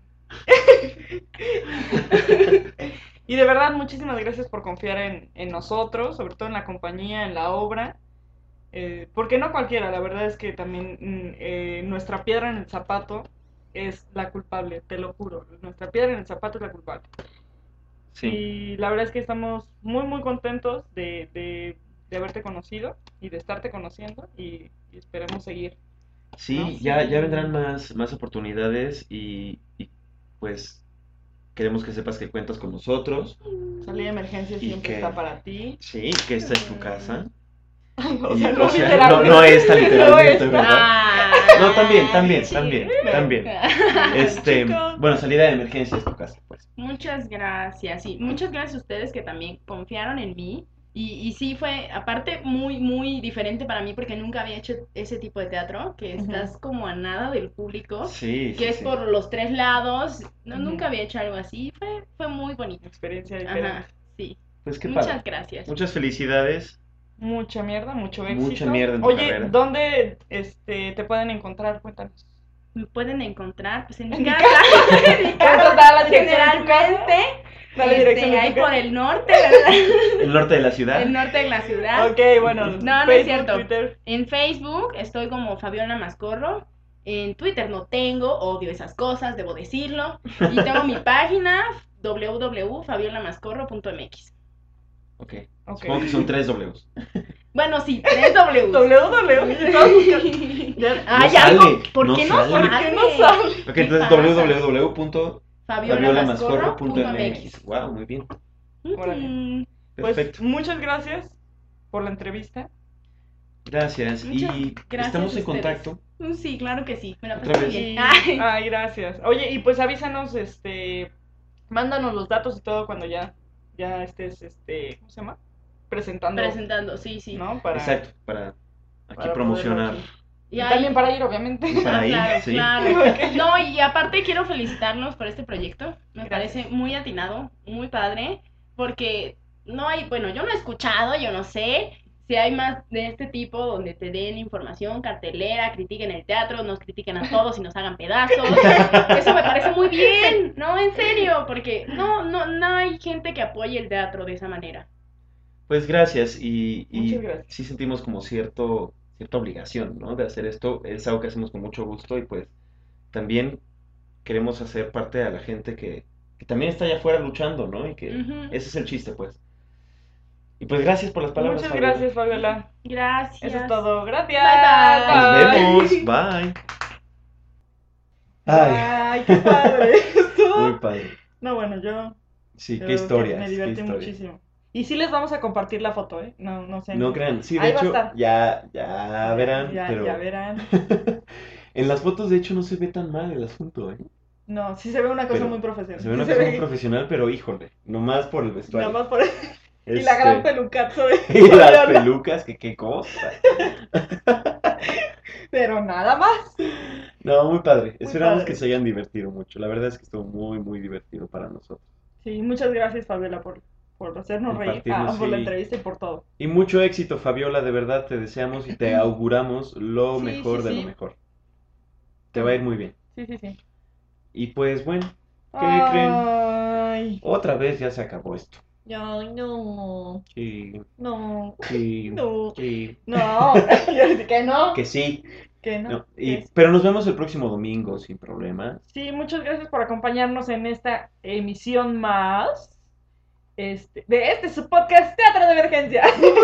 y de verdad muchísimas gracias por confiar en, en nosotros, sobre todo en la compañía, en la obra. Eh, porque no cualquiera, la verdad es que también mm, eh, nuestra piedra en el zapato es la culpable, te lo juro. Nuestra piedra en el zapato es la culpable. Sí. Y la verdad es que estamos muy, muy contentos de, de, de haberte conocido y de estarte conociendo y, y esperemos seguir. Sí, ¿no? ya, ya Sí. vendrán más, más oportunidades y, y, pues queremos que sepas que cuentas con nosotros. Salida de emergencia Y siempre que- está para ti. Sí, que esta es tu casa. O Y- sea, no o sea, literalmente. no, no es tan No literalmente, es. ¿verdad? Ah, No, también, también, Sí. también, también. Este, Chicos. bueno, salida de emergencia es tu casa, pues. Muchas gracias, sí, muchas gracias a ustedes que también confiaron en mí. Y, y sí fue, aparte, muy, muy diferente para mí porque nunca había hecho ese tipo de teatro, que Ujú. estás como a nada del público, Sí, que sí, es sí. por los tres lados. No, Ujú. nunca había hecho algo así, fue, fue muy bonito. Experiencia diferente. Ajá, sí. Pues qué Muchas padre. gracias. Muchas felicidades. Mucha mierda, mucho éxito. Mucha mierda en tu Oye, carrera. ¿dónde este, te pueden encontrar? Cuéntanos. Me pueden encontrar pues en mi En mi casa. En mi ¿Cuánto casa, da la dirección de tu casa? generalmente. Da la este, dirección de tu ahí casa. por el norte, ¿verdad? El norte de la ciudad. El norte de la ciudad. Ok, bueno. No, no es Facebook, cierto. Twitter. En Facebook estoy como Fabiola Mascorro. En Twitter no tengo, odio esas cosas, debo decirlo. Y tengo mi página w w w punto fabiola mascorro punto m x. Ok. Ok. Supongo que son tres Ws. Bueno, sí, tres W. W W. Estaba buscando. Ya- Ay, No algo. sale, ¿Por no qué no sale. sale? ¿Por qué no sale? Ok, ¿Qué entonces pasa? w w w punto fabiola mascorro punto fabiola m mascorro punto x. Wow, muy bien. Órale. m x. Pues Perfecto. muchas gracias por la entrevista. Gracias. Muchas Y gracias estamos a en ustedes. contacto. Mm, Sí, claro que sí. Me la Otra pasé vez. bien. Y- Ay. Ay, gracias. Oye, y pues avísanos, este, mándanos los datos y todo cuando ya, ya estés, este, ¿cómo se llama? Presentando, Presentando, sí, sí. ¿no? Para, Exacto, para aquí para poderlo promocionar. aquí. Y Y ahí- también para ir, obviamente. Y para Ah, ir, claro, sí. claro. No, y aparte quiero felicitarlos por este proyecto. Me Gracias. parece muy atinado, muy padre, porque no hay, bueno, yo no he escuchado, yo no sé si hay más de este tipo donde te den información, cartelera, critiquen el teatro, nos critiquen a todos y nos hagan pedazos. Eso me parece muy bien, no, en serio, porque no, no, no hay gente que apoye el teatro de esa manera. Pues gracias. Y, y Muchas gracias. sí sentimos como cierto, cierta obligación, ¿no? De hacer esto. Es algo que hacemos con mucho gusto y pues también queremos hacer parte a la gente que, que también está allá afuera luchando, ¿no? Y que Ujú. ese es el chiste, pues. Y pues gracias por las palabras, Muchas Fabiola. gracias, Fabiola. Gracias. Eso es todo. Gracias. Bye, bye. Nos vemos. Bye. Ay, Ay, qué padre. Estuvo- muy padre. No, bueno, yo Sí, creo qué que historias, me qué divertí historias. muchísimo. Y sí les vamos a compartir la foto, ¿eh? No, no sé. No crean, sí, de Ahí va a hecho, estar. ya, ya verán, Ya, pero ya verán. en las fotos de hecho no se ve tan mal el asunto, ¿eh? No, sí se ve una cosa Pero muy profesional. se ve una Sí cosa ve- muy profesional, pero híjole, nomás por el vestuario. Nada más por... Y la gran Este, pelucazo de y las Fabiola. pelucas, que qué cosa. Pero nada más. No, muy padre. Muy Esperamos padre. que se hayan divertido mucho. La verdad es que estuvo muy, muy divertido para nosotros. Sí, muchas gracias, Fabiola, por, por hacernos reír, Compartirnos, ah, por la sí. entrevista y por todo. Y mucho éxito, Fabiola, de verdad te deseamos y te auguramos lo Sí, mejor sí, de sí. lo mejor. Te va a ir muy bien. Sí, sí, sí. Y pues bueno, ¿qué creen? Ay, Otra vez ya se acabó esto. ay, no, Sí, no, sí, no, sí. no, yo dije que no, Que sí. que no. No, y- que sí. pero nos vemos el próximo domingo sin problema. Sí, muchas gracias por acompañarnos en esta emisión más este, de este su podcast Teatro de Emergencia.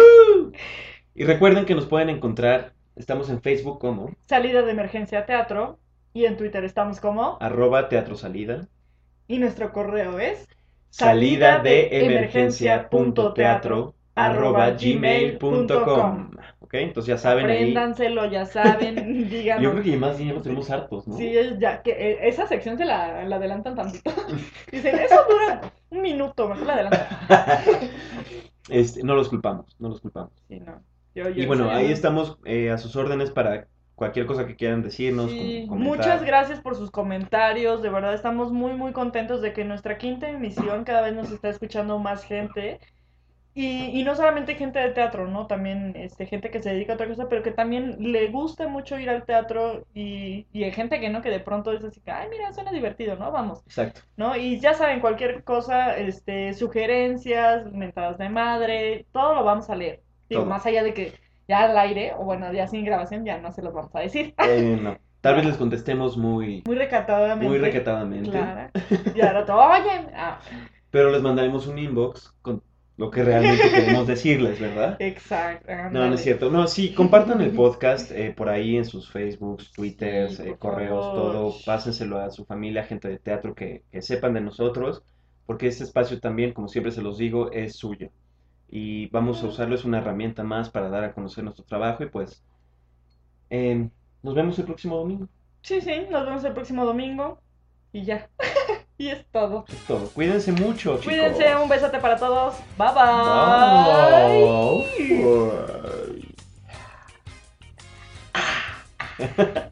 Y recuerden que nos pueden encontrar, estamos en Facebook como Salida de Emergencia Teatro y en Twitter estamos como arroba teatro salida, y nuestro correo es salida de emergencia punto teatro arroba gmail punto com. Ok, entonces ya saben ahí. Apréndanselo, ya saben, díganos. Yo creo que más bien ya lo tenemos hartos, ¿no? Sí, es ya que eh, esa sección se la, la adelantan tantito. Dicen, eso dura un minuto, mejor la adelantan. Este, no los culpamos, no los culpamos. Sí, no. Yo, yo Y bueno, sé, ahí ¿no? estamos eh, a sus órdenes para cualquier cosa que quieran decirnos, Sí, com- comentar. muchas gracias por sus comentarios, de verdad estamos muy muy contentos de que nuestra quinta emisión cada vez nos está escuchando más gente y, y no solamente gente de teatro, ¿no? También este, gente que se dedica a otra cosa, pero que también le gusta mucho ir al teatro y, y hay gente que no, que de pronto es así, que, ay mira, suena divertido, ¿no? Vamos, Exacto. ¿no? Y ya saben, cualquier cosa, este, sugerencias, mentadas de madre, todo lo vamos a leer, digo, Todo. más allá de que ya al aire, o bueno, ya sin grabación, ya no se los vamos a decir. Eh, no. Tal vez les contestemos muy, Muy recatadamente. muy recatadamente, Claro. Y ahora todo, oye. Ah, pero les mandaremos un inbox con lo que realmente queremos decirles, ¿verdad? exacto. No, no ándale. es cierto. No, sí, compartan el podcast eh, por ahí en sus Facebooks, Twitters, Sí, eh, por correos, favor. todo. Pásenselo a su familia, gente de teatro que, que sepan de nosotros, porque este espacio también, como siempre se los digo, es suyo. Y vamos a usarlo, es una herramienta más para dar a conocer nuestro trabajo y pues, eh, nos vemos el próximo domingo. Sí, sí, nos vemos el próximo domingo y ya. Y es todo. Es todo. Cuídense mucho, chicos. Cuídense, un besote para todos. Bye bye. Bye.